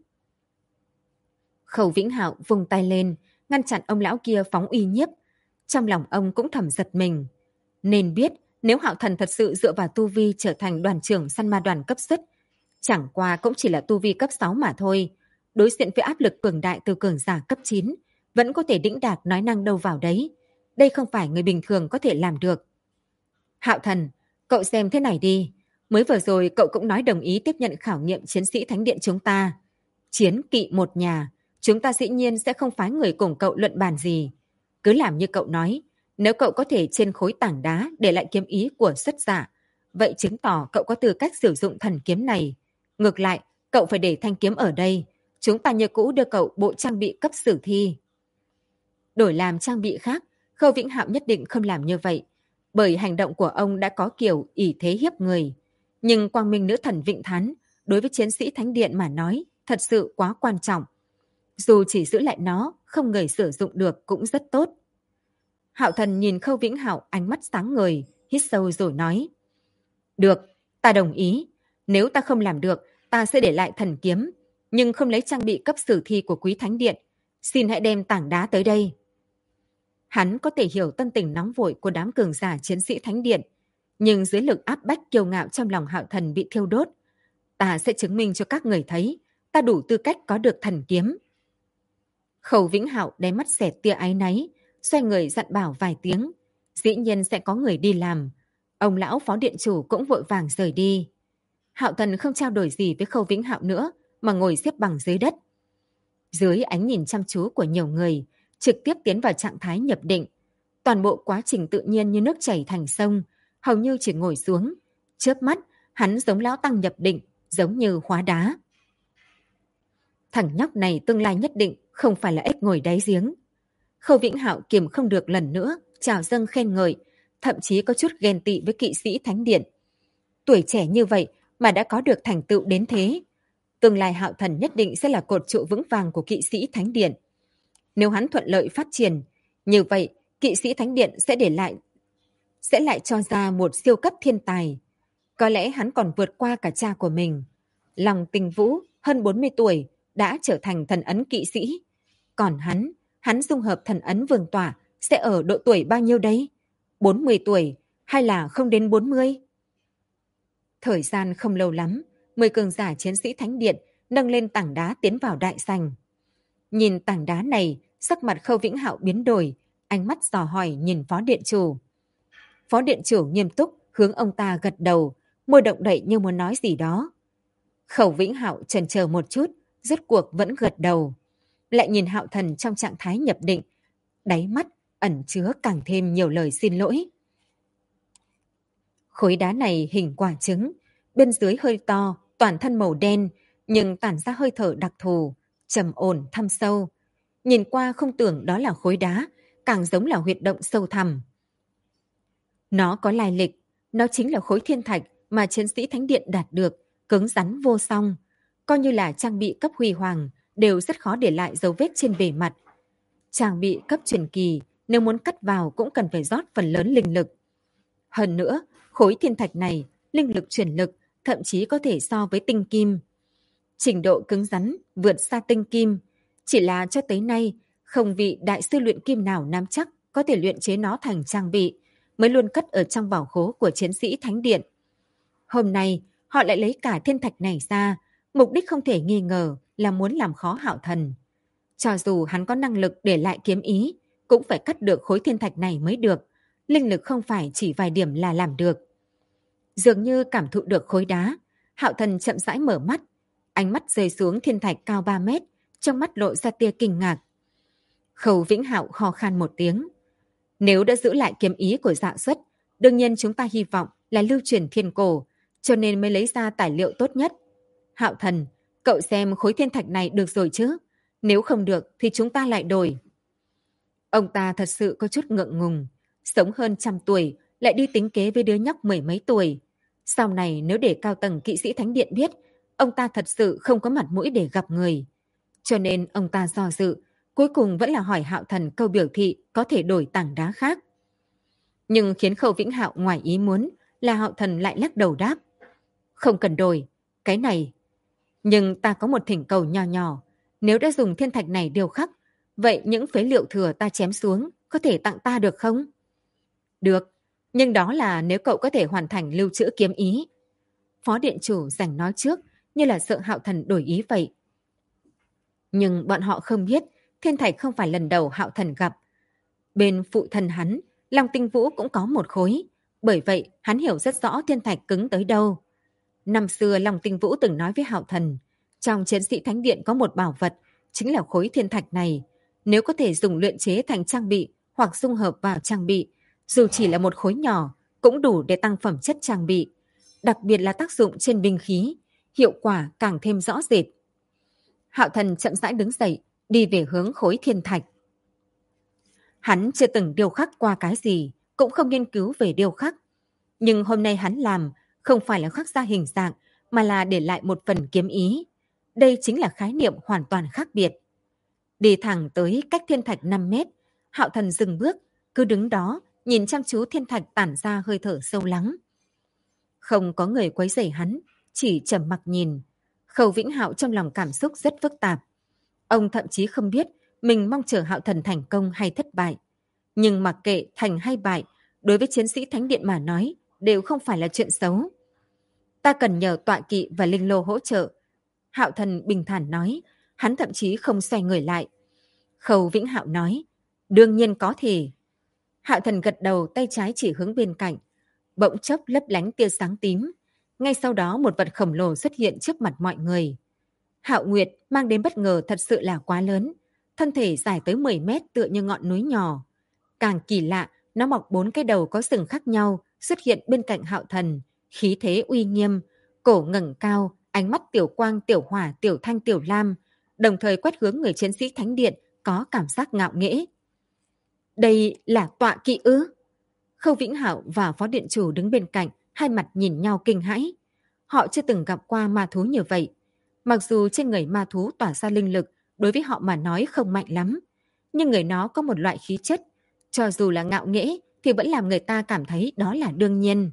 [SPEAKER 1] Khâu Vĩnh Hạo vung tay lên, ngăn chặn ông lão kia phóng uy nhiếp. Trong lòng ông cũng thầm giật mình. Nên biết nếu Hạo Thần thật sự dựa vào tu vi trở thành đoàn trưởng săn ma đoàn cấp xuất, chẳng qua cũng chỉ là tu vi cấp 6 mà thôi. Đối diện với áp lực cường đại từ cường giả cấp 9, vẫn có thể đĩnh đạc nói năng đâu vào đấy. Đây không phải người bình thường có thể làm được. Hạo Thần, cậu xem thế này đi. Mới vừa rồi cậu cũng nói đồng ý tiếp nhận khảo nghiệm chiến sĩ Thánh Điện chúng ta. Chiến kỵ một nhà, chúng ta dĩ nhiên sẽ không phái người cùng cậu luận bàn gì. Cứ làm như cậu nói, nếu cậu có thể trên khối tảng đá để lại kiếm ý của xuất giả, vậy chứng tỏ cậu có tư cách sử dụng thần kiếm này. Ngược lại, cậu phải để thanh kiếm ở đây. Chúng ta như cũ đưa cậu bộ trang bị cấp sử thi. Đổi làm trang bị khác, Khâu Vĩnh Hạo nhất định không làm như vậy, bởi hành động của ông đã có kiểu ỷ thế hiếp người. Nhưng quang minh nữ thần Vịnh Thán, đối với chiến sĩ Thánh Điện mà nói, thật sự quá quan trọng. Dù chỉ giữ lại nó, không người sử dụng được cũng rất tốt. Hạo Thần nhìn Khâu Vĩnh Hạo ánh mắt sáng ngời, hít sâu rồi nói. Được, ta đồng ý. Nếu ta không làm được, ta sẽ để lại thần kiếm, nhưng không lấy trang bị cấp sử thi của Quý Thánh Điện. Xin hãy đem tảng đá tới đây. Hắn có thể hiểu tâm tình nóng vội của đám cường giả chiến sĩ Thánh Điện, nhưng dưới lực áp bách kiêu ngạo trong lòng Hạo Thần bị thiêu đốt. Ta sẽ chứng minh cho các người thấy, ta đủ tư cách có được thần kiếm. Khâu Vĩnh Hạo đáy mắt xẹt tia áy náy, xoay người dặn bảo vài tiếng. Dĩ nhiên sẽ có người đi làm. Ông lão phó điện chủ cũng vội vàng rời đi. Hạo Thần không trao đổi gì với Khâu Vĩnh Hạo nữa, mà ngồi xếp bằng dưới đất. Dưới ánh nhìn chăm chú của nhiều người, trực tiếp tiến vào trạng thái nhập định. Toàn bộ quá trình tự nhiên như nước chảy thành sông, hầu như chỉ ngồi xuống. Chớp mắt, hắn giống lão tăng nhập định, giống như hóa đá. Thằng nhóc này tương lai nhất định không phải là ếch ngồi đáy giếng. Khâu Vĩnh Hạo kiềm không được lần nữa, chào dâng khen ngợi, thậm chí có chút ghen tị với kỵ sĩ Thánh Điện. Tuổi trẻ như vậy mà đã có được thành tựu đến thế. Tương lai Hạo Thần nhất định sẽ là cột trụ vững vàng của kỵ sĩ Thánh Điện. Nếu hắn thuận lợi phát triển, như vậy kỵ sĩ Thánh Điện sẽ lại cho ra một siêu cấp thiên tài. Có lẽ hắn còn vượt qua cả cha của mình. Lòng Tình Vũ hơn 40 tuổi đã trở thành thần ấn kỵ sĩ. Còn hắn dung hợp thần ấn vương tỏa sẽ ở độ tuổi bao nhiêu đấy? 40 tuổi hay là không đến 40? Thời gian không lâu lắm, 10 cường giả chiến sĩ Thánh Điện nâng lên tảng đá tiến vào đại sảnh. Nhìn tảng đá này, sắc mặt Khâu Vĩnh Hạo biến đổi, ánh mắt dò hỏi nhìn phó điện chủ. Phó điện chủ nghiêm túc hướng ông ta gật đầu, môi động đậy như muốn nói gì đó. Khâu Vĩnh Hạo chần chờ một chút, rốt cuộc vẫn gật đầu. Lại nhìn Hạo Thần trong trạng thái nhập định, đáy mắt ẩn chứa càng thêm nhiều lời xin lỗi. Khối đá này hình quả trứng, bên dưới hơi to, toàn thân màu đen, nhưng tản ra hơi thở đặc thù, trầm ổn thâm sâu. Nhìn qua không tưởng đó là khối đá, càng giống là huyệt động sâu thẳm. Nó có lai lịch, nó chính là khối thiên thạch mà chiến sĩ Thánh Điện đạt được, cứng rắn vô song. Coi như là trang bị cấp huy hoàng, đều rất khó để lại dấu vết trên bề mặt. Trang bị cấp truyền kỳ, nếu muốn cắt vào cũng cần phải rót phần lớn linh lực. Hơn nữa, khối thiên thạch này, linh lực chuyển lực, thậm chí có thể so với tinh kim. Trình độ cứng rắn vượt xa tinh kim, chỉ là cho tới nay, không vị đại sư luyện kim nào nắm chắc có thể luyện chế nó thành trang bị, mới luôn cất ở trong bảo khố của chiến sĩ Thánh Điện. Hôm nay, họ lại lấy cả thiên thạch này ra, mục đích không thể nghi ngờ là muốn làm khó Hạo Thần. Cho dù hắn có năng lực để lại kiếm ý, cũng phải cắt được khối thiên thạch này mới được. Linh lực không phải chỉ vài điểm là làm được. Dường như cảm thụ được khối đá, Hạo Thần chậm rãi mở mắt, ánh mắt rơi xuống thiên thạch cao 3 mét, trong mắt lộ ra tia kinh ngạc. Khâu Vĩnh Hạo ho khan một tiếng. Nếu đã giữ lại kiếm ý của Dạ Xuất, đương nhiên chúng ta hy vọng là lưu truyền thiên cổ, cho nên mới lấy ra tài liệu tốt nhất. Hạo Thần, cậu xem khối thiên thạch này được rồi chứ? Nếu không được thì chúng ta lại đổi. Ông ta thật sự có chút ngượng ngùng. Sống hơn 100 tuổi, lại đi tính kế với đứa nhóc mười mấy tuổi. Sau này nếu để cao tầng kỵ sĩ Thánh Điện biết, ông ta thật sự không có mặt mũi để gặp người. Cho nên ông ta do dự, cuối cùng vẫn là hỏi Hạo Thần câu biểu thị có thể đổi tảng đá khác. Nhưng khiến Khâu Vĩnh Hạo ngoài ý muốn là Hạo Thần lại lắc đầu đáp. Không cần đổi, cái này. Nhưng ta có một thỉnh cầu nhỏ nhỏ, nếu đã dùng thiên thạch này điều khắc, vậy những phế liệu thừa ta chém xuống có thể tặng ta được không? Được, nhưng đó là nếu cậu có thể hoàn thành lưu trữ kiếm ý. Phó điện chủ giành nói trước, như là sợ Hạo Thần đổi ý vậy. Nhưng bọn họ không biết, thiên thạch không phải lần đầu Hạo Thần gặp. Bên phụ thân hắn, Long Tinh Vũ cũng có một khối, bởi vậy hắn hiểu rất rõ thiên thạch cứng tới đâu. Năm xưa Long Tinh Vũ từng nói với Hạo Thần, trong chiến sĩ Thánh Điện có một bảo vật, chính là khối thiên thạch này. Nếu có thể dùng luyện chế thành trang bị hoặc dung hợp vào trang bị, dù chỉ là một khối nhỏ, cũng đủ để tăng phẩm chất trang bị. Đặc biệt là tác dụng trên binh khí, hiệu quả càng thêm rõ rệt. Hạo Thần chậm rãi đứng dậy, đi về hướng khối thiên thạch. Hắn chưa từng điêu khắc qua cái gì, cũng không nghiên cứu về điêu khắc. Nhưng hôm nay hắn làm không phải là khắc ra hình dạng, mà là để lại một phần kiếm ý. Đây chính là khái niệm hoàn toàn khác biệt. Đi thẳng tới cách thiên thạch 5 mét, Hạo Thần dừng bước, cứ đứng đó, nhìn chăm chú thiên thạch tản ra hơi thở sâu lắng. Không có người quấy rầy hắn, chỉ trầm mặc nhìn. Khâu Vĩnh Hạo trong lòng cảm xúc rất phức tạp. Ông thậm chí không biết mình mong chờ Hạo Thần thành công hay thất bại. Nhưng mặc kệ thành hay bại, đối với chiến sĩ Thánh Điện mà nói, đều không phải là chuyện xấu. Ta cần nhờ tọa kỵ và linh lô hỗ trợ. Hạo Thần bình thản nói, hắn thậm chí không xoay người lại. Khâu Vĩnh Hạo nói, đương nhiên có thể. Hạo Thần gật đầu, tay trái chỉ hướng bên cạnh. Bỗng chốc lấp lánh tia sáng tím. Ngay sau đó một vật khổng lồ xuất hiện trước mặt mọi người. Hạo Nguyệt mang đến bất ngờ thật sự là quá lớn. Thân thể dài tới 10 mét tựa như ngọn núi nhỏ. Càng kỳ lạ, nó mọc 4 cái đầu có sừng khác nhau xuất hiện bên cạnh Hạo Thần. Khí thế uy nghiêm, cổ ngẩng cao, ánh mắt tiểu quang, tiểu hỏa, tiểu thanh, tiểu lam. Đồng thời quét hướng người chiến sĩ Thánh Điện có cảm giác ngạo nghễ. Đây là tọa kỵ ư? Khâu Vĩnh Hạo và Phó Điện Chủ đứng bên cạnh, hai mặt nhìn nhau kinh hãi. Họ chưa từng gặp qua ma thú như vậy. Mặc dù trên người ma thú tỏa ra linh lực, đối với họ mà nói không mạnh lắm. Nhưng người nó có một loại khí chất, cho dù là ngạo nghễ thì vẫn làm người ta cảm thấy đó là đương nhiên.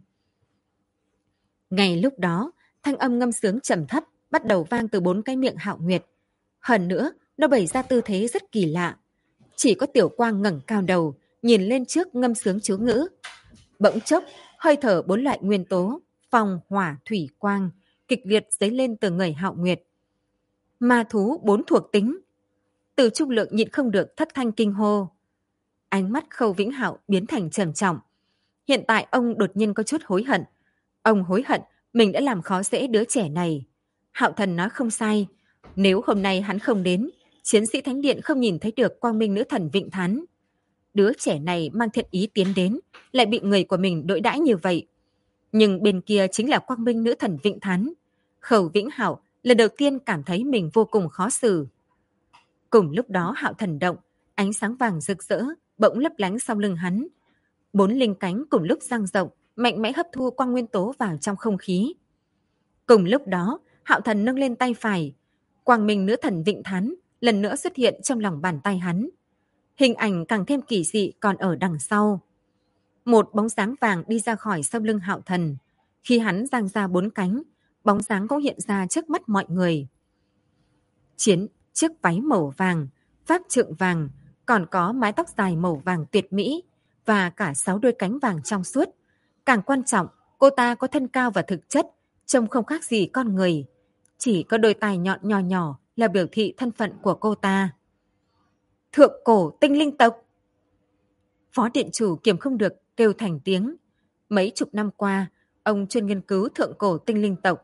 [SPEAKER 1] Ngay lúc đó, thanh âm ngâm sướng trầm thấp bắt đầu vang từ 4 cái miệng Hạo Nguyệt. Hơn nữa, nó bày ra tư thế rất kỳ lạ. Chỉ có Tiểu Quang ngẩng cao đầu, nhìn lên trước ngâm sướng chú ngữ. Bỗng chốc, hơi thở 4 loại nguyên tố, phong, hỏa, thủy, quang, kịch liệt dấy lên từ người Hạo Nguyệt. Ma thú 4 thuộc tính. Từ Trung Lượng nhịn không được thất thanh kinh hô. Ánh mắt Khâu Vĩnh Hạo biến thành trầm trọng. Hiện tại ông đột nhiên có chút hối hận. Ông hối hận mình đã làm khó dễ đứa trẻ này. Hạo Thần nói không sai. Nếu hôm nay hắn không đến, chiến sĩ Thánh Điện không nhìn thấy được Quang Minh Nữ Thần Vịnh Thán. Đứa trẻ này mang thiện ý tiến đến, lại bị người của mình đối đãi như vậy. Nhưng bên kia chính là Quang Minh Nữ Thần Vịnh Thán. Khâu Vĩnh Hạo lần đầu tiên cảm thấy mình vô cùng khó xử. Cùng lúc đó Hạo Thần động, ánh sáng vàng rực rỡ bỗng lấp lánh sau lưng hắn. 4 linh cánh cùng lúc dang rộng, mạnh mẽ hấp thu quang nguyên tố vào trong không khí. Cùng lúc đó, Hạo Thần nâng lên tay phải, Quang Minh Nữ Thần Vịnh Thán lần nữa xuất hiện trong lòng bàn tay hắn. Hình ảnh càng thêm kỳ dị còn ở đằng sau. Một bóng dáng vàng đi ra khỏi sau lưng Hạo Thần. Khi hắn dang ra 4 cánh, bóng dáng cũng hiện ra trước mắt mọi người. Chiếc váy màu vàng, pháp trượng vàng, còn có mái tóc dài màu vàng tuyệt mỹ và cả 6 đôi cánh vàng trong suốt. Càng quan trọng, cô ta có thân cao và thực chất, trông không khác gì con người. Chỉ có đôi tai nhọn nhỏ nhỏ là biểu thị thân phận của cô ta. Thượng cổ tinh linh tộc! Phó Điện Chủ kiềm không được kêu thành tiếng. Mấy chục năm qua, ông chuyên nghiên cứu thượng cổ tinh linh tộc.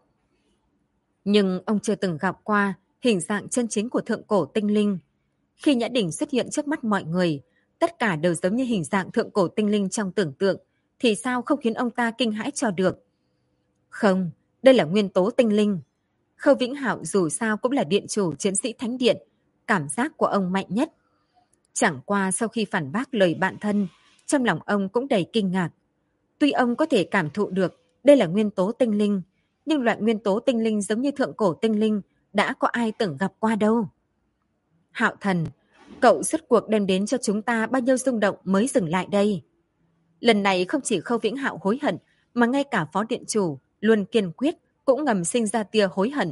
[SPEAKER 1] Nhưng ông chưa từng gặp qua hình dạng chân chính của thượng cổ tinh linh. Khi Nhã Đình xuất hiện trước mắt mọi người, tất cả đều giống như hình dạng thượng cổ tinh linh trong tưởng tượng, thì sao không khiến ông ta kinh hãi cho được? Không, đây là nguyên tố tinh linh. Khâu Vĩnh Hạo dù sao cũng là điện chủ chiến sĩ Thánh Điện, cảm giác của ông mạnh nhất. Chẳng qua sau khi phản bác lời bạn thân, trong lòng ông cũng đầy kinh ngạc. Tuy ông có thể cảm thụ được đây là nguyên tố tinh linh, nhưng loại nguyên tố tinh linh giống như thượng cổ tinh linh đã có ai từng gặp qua đâu. Hạo Thần, cậu rốt cuộc đem đến cho chúng ta bao nhiêu rung động mới dừng lại đây? Lần này không chỉ Khâu Vĩnh Hạo hối hận, mà ngay cả Phó Điện Chủ luôn kiên quyết cũng ngầm sinh ra tia hối hận.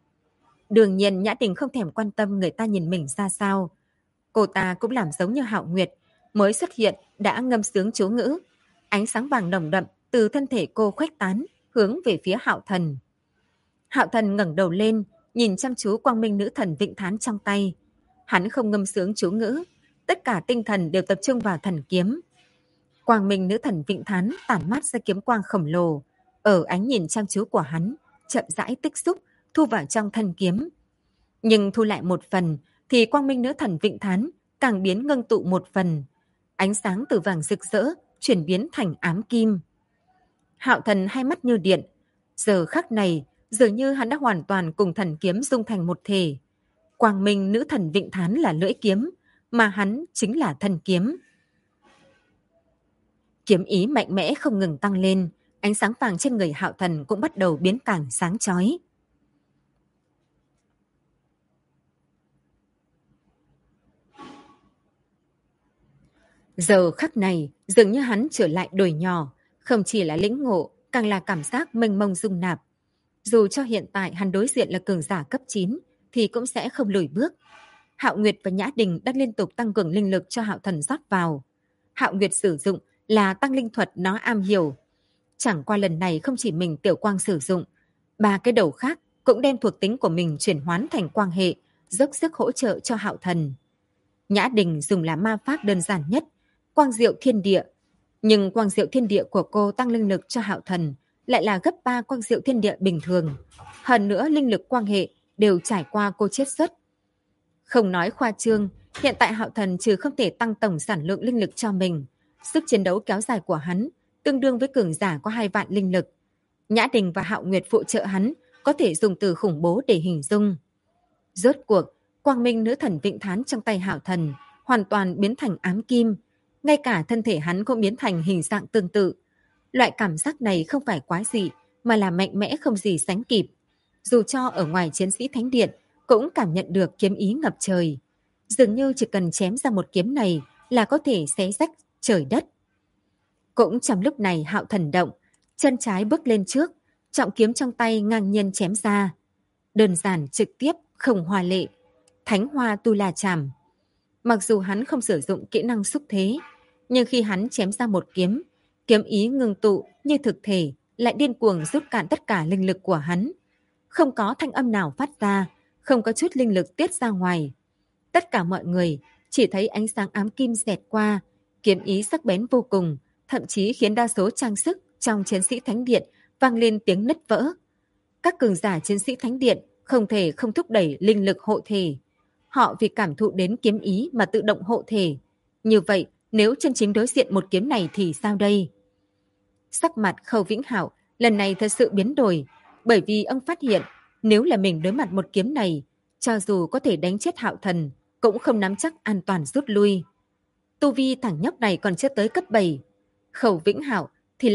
[SPEAKER 1] Đương nhiên Nhã Đình không thèm quan tâm người ta nhìn mình ra sao. Cô ta cũng làm giống như Hạo Nguyệt, mới xuất hiện đã ngâm sướng chú ngữ. Ánh sáng vàng nồng đậm từ thân thể cô khuếch tán, hướng về phía Hạo Thần. Hạo Thần ngẩng đầu lên, nhìn chăm chú Quang Minh Nữ Thần Vịnh Thán trong tay. Hắn không ngâm sướng chú ngữ, tất cả tinh thần đều tập trung vào thần kiếm. Quang Minh Nữ Thần Vịnh Thán tản mát ra kiếm quang khổng lồ, ở ánh nhìn chăm chú của hắn, chậm rãi tích xúc, thu vào trong thân kiếm. Nhưng thu lại một phần, thì Quang Minh Nữ Thần Vịnh Thán càng biến ngưng tụ một phần. Ánh sáng từ vàng rực rỡ, chuyển biến thành ám kim. Hạo Thần hai mắt như điện. Giờ khắc này, dường như hắn đã hoàn toàn cùng thần kiếm dung thành một thể. Quang Minh Nữ Thần Vịnh Thán là lưỡi kiếm, mà hắn chính là thần kiếm. Kiếm ý mạnh mẽ không ngừng tăng lên, ánh sáng vàng trên người Hạo Thần cũng bắt đầu biến càng sáng chói. Giờ khắc này, dường như hắn trở lại đồi nhỏ, không chỉ là lĩnh ngộ, càng là cảm giác mênh mông dung nạp. Dù cho hiện tại hắn đối diện là cường giả cấp 9, thì cũng sẽ không lùi bước. Hạo Nguyệt và Nhã Đình đang liên tục tăng cường linh lực cho Hạo Thần rót vào. Hạo Nguyệt sử dụng là tăng linh thuật nó am hiểu. Chẳng qua lần này không chỉ mình Tiểu Quang sử dụng, ba cái đầu khác cũng đem thuộc tính của mình chuyển hoán thành quang hệ, dốc sức hỗ trợ cho Hạo Thần. Nhã Đình dùng là ma pháp đơn giản nhất, quang diệu thiên địa. Nhưng quang diệu thiên địa của cô tăng linh lực cho Hạo Thần lại là gấp 3 quang diệu thiên địa bình thường. Hơn nữa linh lực quang hệ đều trải qua cô chiết xuất. Không nói khoa trương, hiện tại Hạo Thần trừ không thể tăng tổng sản lượng linh lực cho mình, sức chiến đấu kéo dài của hắn tương đương với cường giả có 2 vạn linh lực. Nhã Đình và Hạo Nguyệt phụ trợ hắn có thể dùng từ khủng bố để hình dung. Rốt cuộc, quang minh nữ thần Vịnh Thán trong tay Hạo Thần hoàn toàn biến thành ám kim, ngay cả thân thể hắn cũng biến thành hình dạng tương tự. Loại cảm giác này không phải quái dị, mà là mạnh mẽ không gì sánh kịp. Dù cho ở ngoài chiến sĩ thánh điện, cũng cảm nhận được kiếm ý ngập trời. Dường như chỉ cần chém ra một kiếm này là có thể xé rách trời đất. Cũng trong lúc này Hạo Thần động, chân trái bước lên trước, trọng kiếm trong tay ngang nhiên chém ra. Đơn giản trực tiếp, không hoa lệ. Thánh hoa tu la chảm. Mặc dù hắn không sử dụng kỹ năng xúc thế, nhưng khi hắn chém ra một kiếm, kiếm ý ngưng tụ như thực thể lại điên cuồng rút cạn tất cả linh lực của hắn. Không có thanh âm nào phát ra, không có chút linh lực tiết ra ngoài. Tất cả mọi người chỉ thấy ánh sáng ám kim xẹt qua, kiếm ý sắc bén vô cùng, thậm chí khiến đa số trang sức trong chiến sĩ thánh điện vang lên tiếng nứt vỡ. Các cường giả chiến sĩ thánh điện không thể không thúc đẩy linh lực hộ thể. Họ vì cảm thụ đến kiếm ý mà tự động hộ thể. Như vậy, nếu chân chính đối diện một kiếm này thì sao đây? Sắc mặt Khâu Vĩnh Hạo lần này thật sự biến đổi, bởi vì ông phát hiện nếu là mình đối mặt một kiếm này, cho dù có thể đánh chết Hạo Thần, cũng không nắm chắc an toàn rút lui. Tu vi thằng nhóc này còn chưa tới cấp 7. Khâu Vĩnh Hạo thì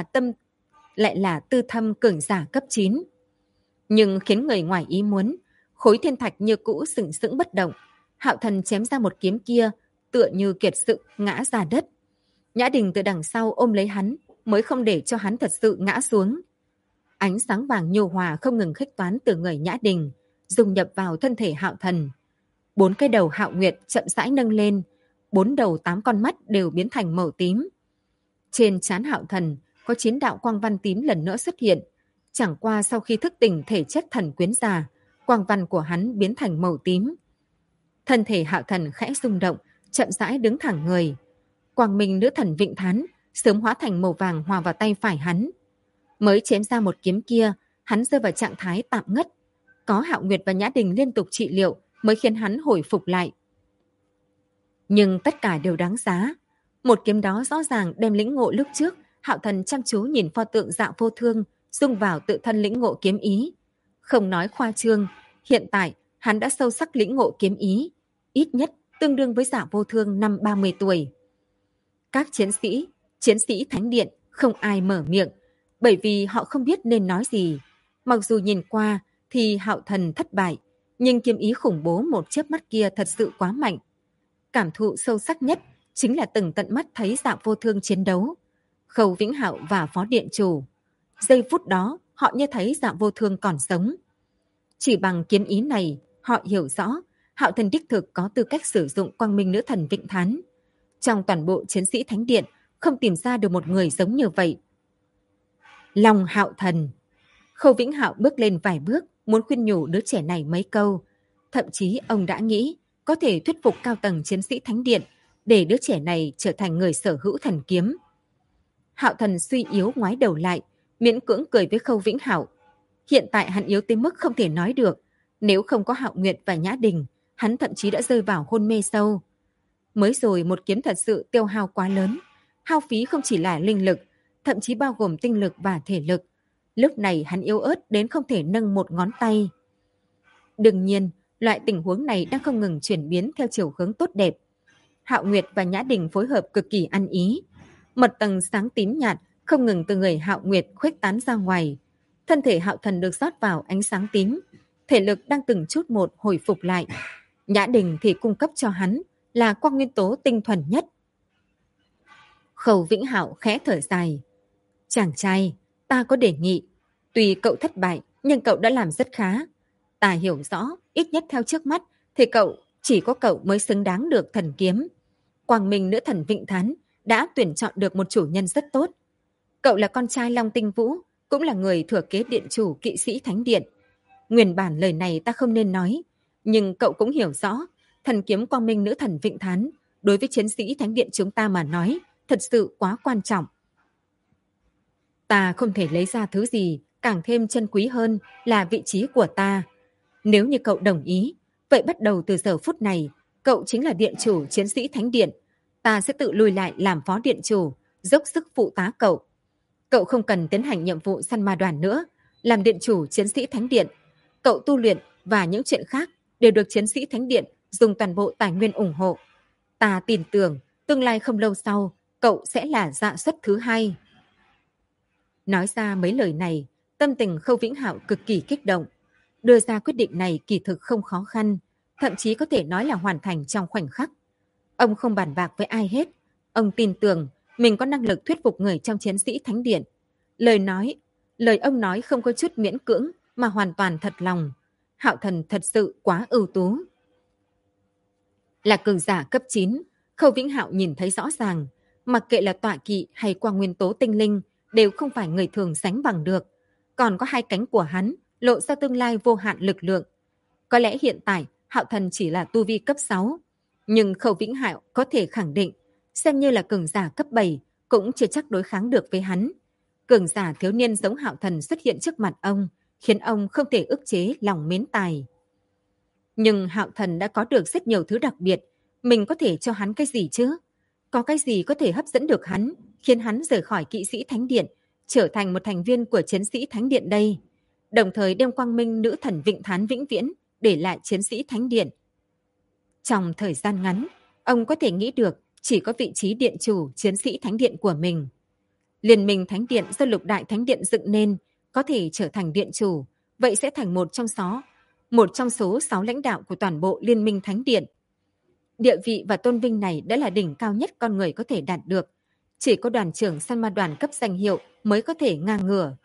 [SPEAKER 1] lại là tư thâm cường giả cấp 9. Nhưng khiến người ngoài ý muốn, khối thiên thạch như cũ sừng sững bất động. Hạo Thần chém ra một kiếm kia, tựa như kiệt sự ngã ra đất. Nhã Đình từ đằng sau ôm lấy hắn, mới không để cho hắn thật sự ngã xuống. Ánh sáng vàng nhu hòa không ngừng khuếch toán từ người Nhã Đình, dung nhập vào thân thể Hạo Thần. 4 cái đầu Hạo Nguyệt chậm rãi nâng lên, 4 đầu 8 con mắt đều biến thành màu tím. Trên trán Hạo Thần có 9 đạo quang văn tím lần nữa xuất hiện. Chẳng qua sau khi thức tỉnh thể chất thần quyến già, quang văn của hắn biến thành màu tím. Thân thể Hạo Thần khẽ rung động, chậm rãi đứng thẳng người. Quang minh nữ thần Vịnh Thán sớm hóa thành màu vàng hòa vào tay phải hắn. Mới chém ra một kiếm kia, hắn rơi vào trạng thái tạm ngất. Có Hạo Nguyệt và Nhã Đình liên tục trị liệu mới khiến hắn hồi phục lại. Nhưng tất cả đều đáng giá. Một kiếm đó rõ ràng đem lĩnh ngộ lúc trước, Hạo Thần chăm chú nhìn pho tượng Dạ Vô Thương, dung vào tự thân lĩnh ngộ kiếm ý. Không nói khoa trương, hiện tại hắn đã sâu sắc lĩnh ngộ kiếm ý, ít nhất tương đương với Dạ Vô Thương năm 30 tuổi. Các chiến sĩ thánh điện không ai mở miệng, bởi vì họ không biết nên nói gì. Mặc dù nhìn qua thì Hạo Thần thất bại, nhưng kiếm ý khủng bố một chớp mắt kia thật sự quá mạnh. Cảm thụ sâu sắc nhất chính là từng tận mắt thấy Dạ Vô Thương chiến đấu. Khâu Vĩnh Hạo và Phó Điện Chủ. Giây phút đó, họ như thấy Dạ Vô Thương còn sống. Chỉ bằng kiếm ý này, họ hiểu rõ Hạo Thần đích thực có tư cách sử dụng quang minh nữ thần Vịnh Thán. Trong toàn bộ chiến sĩ thánh điện, không tìm ra được một người giống như vậy. Lòng Hạo Thần. Khâu Vĩnh Hạo bước lên vài bước, muốn khuyên nhủ đứa trẻ này mấy câu. Thậm chí ông đã nghĩ có thể thuyết phục cao tầng chiến sĩ thánh điện để đứa trẻ này trở thành người sở hữu thần kiếm. Hạo Thần suy yếu ngoái đầu lại, miễn cưỡng cười với Khâu Vĩnh Hạo. Hiện tại hắn yếu tới mức không thể nói được. Nếu không có Hạo Nguyệt và Nhã Đình, hắn thậm chí đã rơi vào hôn mê sâu. Mới rồi một kiếm thật sự tiêu hao quá lớn. Hao phí không chỉ là linh lực, thậm chí bao gồm tinh lực và thể lực. Lúc này hắn yếu ớt đến không thể nâng một ngón tay. Đương nhiên, loại tình huống này đang không ngừng chuyển biến theo chiều hướng tốt đẹp. Hạo Nguyệt và Nhã Đình phối hợp cực kỳ ăn ý. Một tầng sáng tím nhạt không ngừng từ người Hạo Nguyệt khuếch tán ra ngoài. Thân thể Hạo Thần được rót vào ánh sáng tím, thể lực đang từng chút một hồi phục lại. Nhã Đình thì cung cấp cho hắn là quang nguyên tố tinh thuần nhất. Khâu Vĩnh Hạo khẽ thở dài. Chàng trai, ta có đề nghị. Tuy cậu thất bại, nhưng cậu đã làm rất khá. Ta hiểu rõ, ít nhất theo trước mắt, thì chỉ có cậu mới xứng đáng được thần kiếm. Quang Minh nữ thần Vịnh Thán đã tuyển chọn được một chủ nhân rất tốt. Cậu là con trai Long Tinh Vũ, cũng là người thừa kế điện chủ kỵ sĩ Thánh Điện. Nguyên bản lời này ta không nên nói, nhưng cậu cũng hiểu rõ, thần kiếm Quang Minh nữ thần Vịnh Thán đối với chiến sĩ Thánh Điện chúng ta mà nói thật sự quá quan trọng. Ta không thể lấy ra thứ gì càng thêm chân quý hơn là vị trí của ta. Nếu như cậu đồng ý, vậy bắt đầu từ giờ phút này, cậu chính là điện chủ chiến sĩ Thánh Điện. Ta sẽ tự lui lại làm phó điện chủ, dốc sức phụ tá cậu. Cậu không cần tiến hành nhiệm vụ săn ma đoàn nữa. Làm điện chủ chiến sĩ Thánh Điện, cậu tu luyện và những chuyện khác đều được chiến sĩ Thánh Điện dùng toàn bộ tài nguyên ủng hộ. Ta tin tưởng tương lai không lâu sau, cậu sẽ là dạ xuất thứ hai. Nói ra mấy lời này, tâm tình Khâu Vĩnh Hạo cực kỳ kích động. Đưa ra quyết định này kỳ thực không khó khăn, thậm chí có thể nói là hoàn thành trong khoảnh khắc. Ông không bàn bạc với ai hết. Ông tin tưởng mình có năng lực thuyết phục người trong chiến sĩ Thánh Điện. Lời ông nói không có chút miễn cưỡng mà hoàn toàn thật lòng. Hạo Thần thật sự quá ưu tú. Là cường giả cấp 9, Khâu Vĩnh Hạo nhìn thấy rõ ràng, mặc kệ là tọa kỵ hay quang nguyên tố tinh linh đều không phải người thường sánh bằng được. Còn có hai cánh của hắn lộ ra tương lai vô hạn lực lượng. Có lẽ hiện tại Hạo Thần chỉ là tu vi cấp 6, nhưng Khâu Vĩnh Hạo có thể khẳng định, xem như là cường giả cấp 7 cũng chưa chắc đối kháng được với hắn. Cường giả thiếu niên giống Hạo Thần xuất hiện trước mặt ông, khiến ông không thể ức chế lòng mến tài. Nhưng Hạo Thần đã có được rất nhiều thứ đặc biệt, mình có thể cho hắn cái gì chứ? Có cái gì có thể hấp dẫn được hắn, khiến hắn rời khỏi kỵ sĩ Thánh Điện, trở thành một thành viên của chiến sĩ Thánh Điện đây? Đồng thời đem Quang Minh nữ thần Vịnh Thán vĩnh viễn để lại chiến sĩ Thánh Điện. Trong thời gian ngắn, ông có thể nghĩ được chỉ có vị trí điện chủ chiến sĩ Thánh Điện của mình. Liên minh Thánh Điện do Lục Đại Thánh Điện dựng nên, có thể trở thành điện chủ, vậy sẽ thành một trong số 6 lãnh đạo của toàn bộ Liên minh Thánh Điện. Địa vị và tôn vinh này đã là đỉnh cao nhất con người có thể đạt được. Chỉ có đoàn trưởng săn ma đoàn cấp danh hiệu mới có thể ngang ngửa.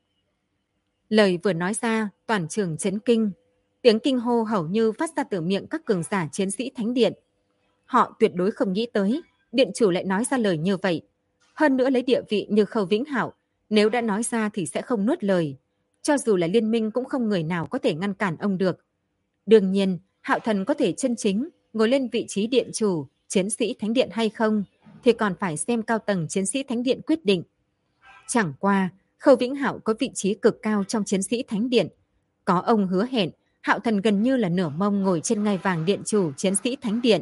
[SPEAKER 1] Lời vừa nói ra, toàn trường chấn kinh. Tiếng kinh hô hầu như phát ra từ miệng các cường giả chiến sĩ Thánh Điện. Họ tuyệt đối không nghĩ tới, điện chủ lại nói ra lời như vậy. Hơn nữa lấy địa vị như Khâu Vĩnh Hạo, nếu đã nói ra thì sẽ không nuốt lời. Cho dù là liên minh cũng không người nào có thể ngăn cản ông được. Đương nhiên, Hạo Thần có thể chân chính ngồi lên vị trí điện chủ, chiến sĩ Thánh Điện hay không, thì còn phải xem cao tầng chiến sĩ Thánh Điện quyết định. Chẳng qua, Khâu Vĩnh Hạo có vị trí cực cao trong chiến sĩ Thánh Điện. Có ông hứa hẹn, Hạo Thần gần như là nửa mông ngồi trên ngai vàng điện chủ chiến sĩ Thánh Điện.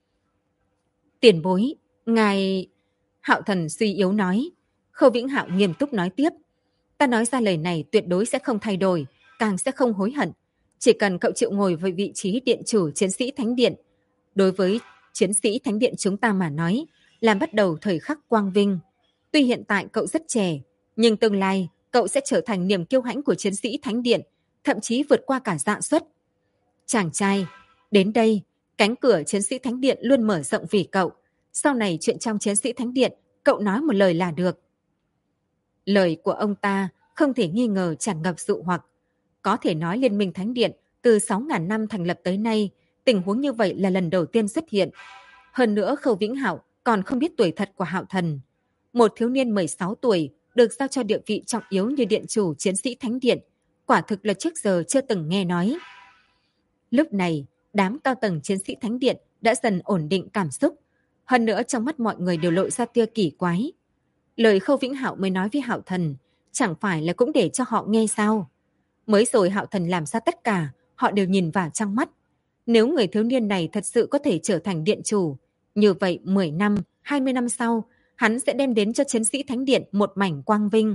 [SPEAKER 1] Tiền bối, ngài... Hạo Thần suy yếu nói. Khâu Vĩnh Hạo nghiêm túc nói tiếp. Ta nói ra lời này tuyệt đối sẽ không thay đổi, càng sẽ không hối hận. Chỉ cần cậu chịu ngồi với vị trí điện chủ chiến sĩ Thánh Điện. Đối với chiến sĩ Thánh Điện chúng ta mà nói, làm bắt đầu thời khắc quang vinh. Tuy hiện tại cậu rất trẻ, nhưng tương lai cậu sẽ trở thành niềm kiêu hãnh của chiến sĩ Thánh Điện, thậm chí vượt qua cả dạ xuất. Chàng trai, đến đây, cánh cửa chiến sĩ Thánh Điện luôn mở rộng vì cậu. Sau này chuyện trong chiến sĩ Thánh Điện, cậu nói một lời là được. Lời của ông ta không thể nghi ngờ tràn ngập dụ hoặc. Có thể nói Liên minh Thánh Điện từ 6.000 năm thành lập tới nay, tình huống như vậy là lần đầu tiên xuất hiện. Hơn nữa Khâu Vĩnh Hạo còn không biết tuổi thật của Hạo Thần. Một thiếu niên 16 tuổi được giao cho địa vị trọng yếu như điện chủ chiến sĩ Thánh Điện, quả thực là trước giờ chưa từng nghe nói. Lúc này, đám cao tầng chiến sĩ Thánh Điện đã dần ổn định cảm xúc. Hơn nữa trong mắt mọi người đều lộ ra tia kỳ quái. Lời Khâu Vĩnh Hạo mới nói với Hạo Thần, chẳng phải là cũng để cho họ nghe sao? Mới rồi Hạo Thần làm ra tất cả, họ đều nhìn vào trong mắt. Nếu người thiếu niên này thật sự có thể trở thành điện chủ, như vậy 10 năm, 20 năm sau, hắn sẽ đem đến cho chiến sĩ Thánh Điện một mảnh quang vinh.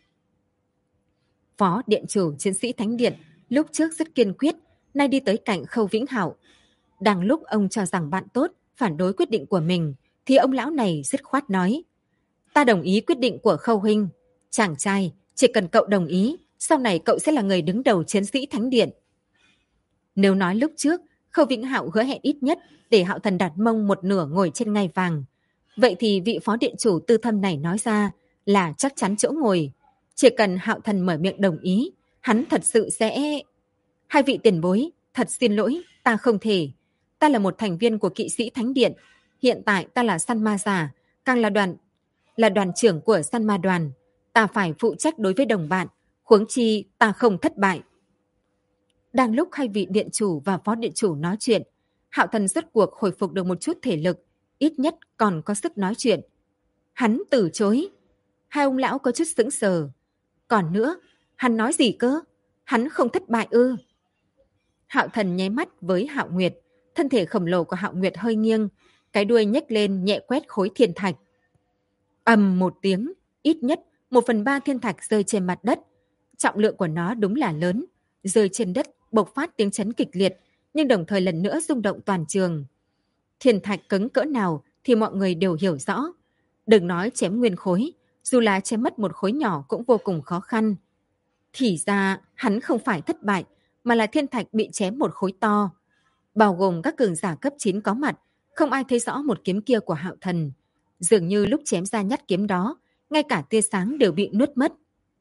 [SPEAKER 1] Phó điện chủ chiến sĩ Thánh Điện lúc trước rất kiên quyết, nay đi tới cạnh Khâu Vĩnh Hạo. Đang lúc ông cho rằng bạn tốt phản đối quyết định của mình, thì ông lão này dứt khoát nói: Ta đồng ý quyết định của Khâu huynh. Chàng trai, chỉ cần cậu đồng ý, sau này cậu sẽ là người đứng đầu chiến sĩ thánh điện. Nếu nói lúc trước, Khâu Vĩnh Hạo hứa hẹn ít nhất để Hạo Thần đặt mông một nửa ngồi trên ngai vàng. Vậy thì vị phó điện chủ tư thâm này nói ra là chắc chắn chỗ ngồi. Chỉ cần Hạo Thần mở miệng đồng ý, hắn thật sự sẽ... Hai vị tiền bối, thật xin lỗi, ta không thể. Ta là một thành viên của kỵ sĩ thánh điện. Hiện tại ta là săn ma giả, càng là đoàn trưởng của săn ma đoàn. Ta phải phụ trách đối với đồng bạn, huống chi ta không thất bại. Đang lúc hai vị điện chủ và phó điện chủ nói chuyện, Hạo Thần rốt cuộc hồi phục được một chút thể lực, ít nhất còn có sức nói chuyện. Hắn từ chối. Hai ông lão có chút sững sờ. Còn nữa, hắn nói gì cơ? Hắn không thất bại ư? Hạo Thần nháy mắt với Hạo Nguyệt, thân thể khổng lồ của Hạo Nguyệt hơi nghiêng, cái đuôi nhếch lên nhẹ quét khối thiên thạch. Ầm một tiếng, ít nhất 1/3 thiên thạch rơi trên mặt đất. Trọng lượng của nó đúng là lớn, rơi trên đất bộc phát tiếng chấn kịch liệt, nhưng đồng thời lần nữa rung động toàn trường. Thiên thạch cứng cỡ nào thì mọi người đều hiểu rõ. Đừng nói chém nguyên khối, dù là chém mất một khối nhỏ cũng vô cùng khó khăn. Thì ra hắn không phải thất bại, mà là thiên thạch bị chém một khối to. Bao gồm các cường giả cấp 9 có mặt, không ai thấy rõ một kiếm kia của Hạo Thần. Dường như lúc chém ra nhát kiếm đó, ngay cả tia sáng đều bị nuốt mất.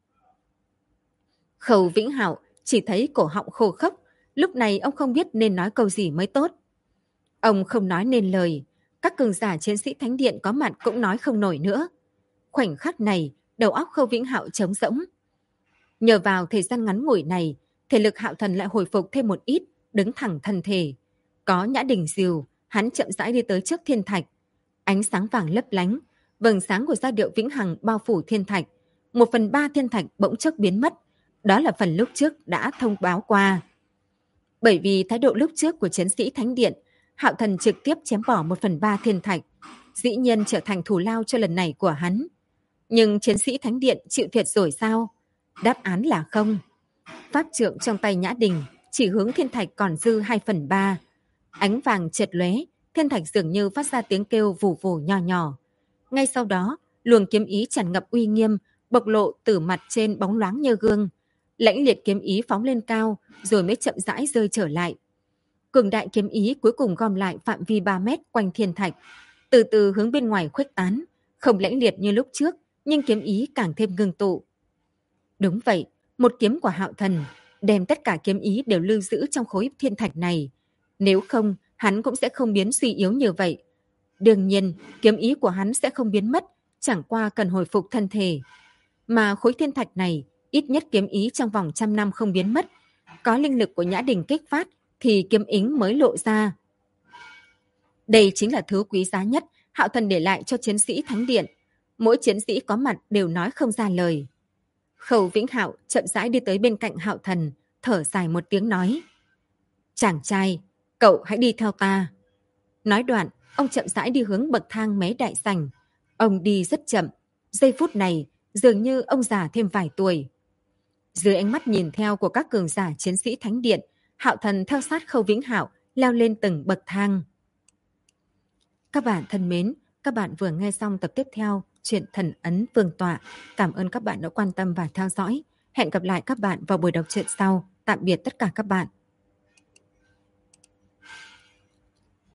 [SPEAKER 1] Khâu Vĩnh Hạo chỉ thấy cổ họng khô khốc, lúc này ông không biết nên nói câu gì mới tốt. Ông không nói nên lời, các cường giả chiến sĩ thánh điện có mặt cũng nói không nổi nữa. Khoảnh khắc này, đầu óc Khâu Vĩnh Hạo trống rỗng. Nhờ vào thời gian ngắn ngủi này, thể lực Hạo Thần lại hồi phục thêm một ít, đứng thẳng thân thể. Có Nhã Đình dìu, hắn chậm rãi đi tới trước thiên thạch. Ánh sáng vàng lấp lánh, vầng sáng của giai điệu vĩnh hằng bao phủ thiên thạch. 1/3 thiên thạch bỗng chốc biến mất. Đó là phần lúc trước đã thông báo qua. Bởi vì thái độ lúc trước của chiến sĩ thánh điện, Hạo Thần trực tiếp chém bỏ 1/3 thiên thạch, dĩ nhiên trở thành thù lao cho lần này của hắn. Nhưng chiến sĩ thánh điện chịu thiệt rồi sao? Đáp án là không. Pháp trượng trong tay Nhã Đình chỉ hướng thiên thạch còn dư 2/3. Ánh vàng chợt lóe, thiên thạch dường như phát ra tiếng kêu vù vù nhỏ nhỏ. Ngay sau đó, luồng kiếm ý tràn ngập uy nghiêm, bộc lộ từ mặt trên bóng loáng như gương. Lãnh liệt kiếm ý phóng lên cao, rồi mới chậm rãi rơi trở lại. Cường đại kiếm ý cuối cùng gom lại phạm vi 3 mét quanh thiên thạch, từ từ hướng bên ngoài khuếch tán, không lãnh liệt như lúc trước, nhưng kiếm ý càng thêm ngưng tụ. Đúng vậy, một kiếm của Hạo Thần, đem tất cả kiếm ý đều lưu giữ trong khối thiên thạch này. Nếu không, hắn cũng sẽ không biến suy yếu như vậy. Đương nhiên, kiếm ý của hắn sẽ không biến mất, chẳng qua cần hồi phục thân thể. Mà khối thiên thạch này, ít nhất kiếm ý trong vòng 100 năm không biến mất. Có linh lực của Nhã Đình kích phát, thì kiếm ý mới lộ ra. Đây chính là thứ quý giá nhất Hạo Thần để lại cho chiến sĩ thánh điện. Mỗi chiến sĩ có mặt đều nói không ra lời. Khâu Vĩnh Hạo chậm rãi đi tới bên cạnh Hạo Thần, thở dài một tiếng nói: Chàng trai, cậu hãy đi theo ta. Nói đoạn, ông chậm rãi đi hướng bậc thang mé đại sảnh. Ông đi rất chậm, giây phút này dường như ông già thêm vài tuổi. Dưới ánh mắt nhìn theo của các cường giả chiến sĩ thánh điện, Hạo Thần theo sát Khâu Vĩnh Hạo leo lên từng bậc thang. Các bạn thân mến, các bạn vừa nghe xong tập tiếp theo truyện Thần Ấn Vương Tọa. Cảm ơn các bạn đã quan tâm và theo dõi. Hẹn gặp lại các bạn vào buổi đọc truyện sau. Tạm biệt tất cả các bạn.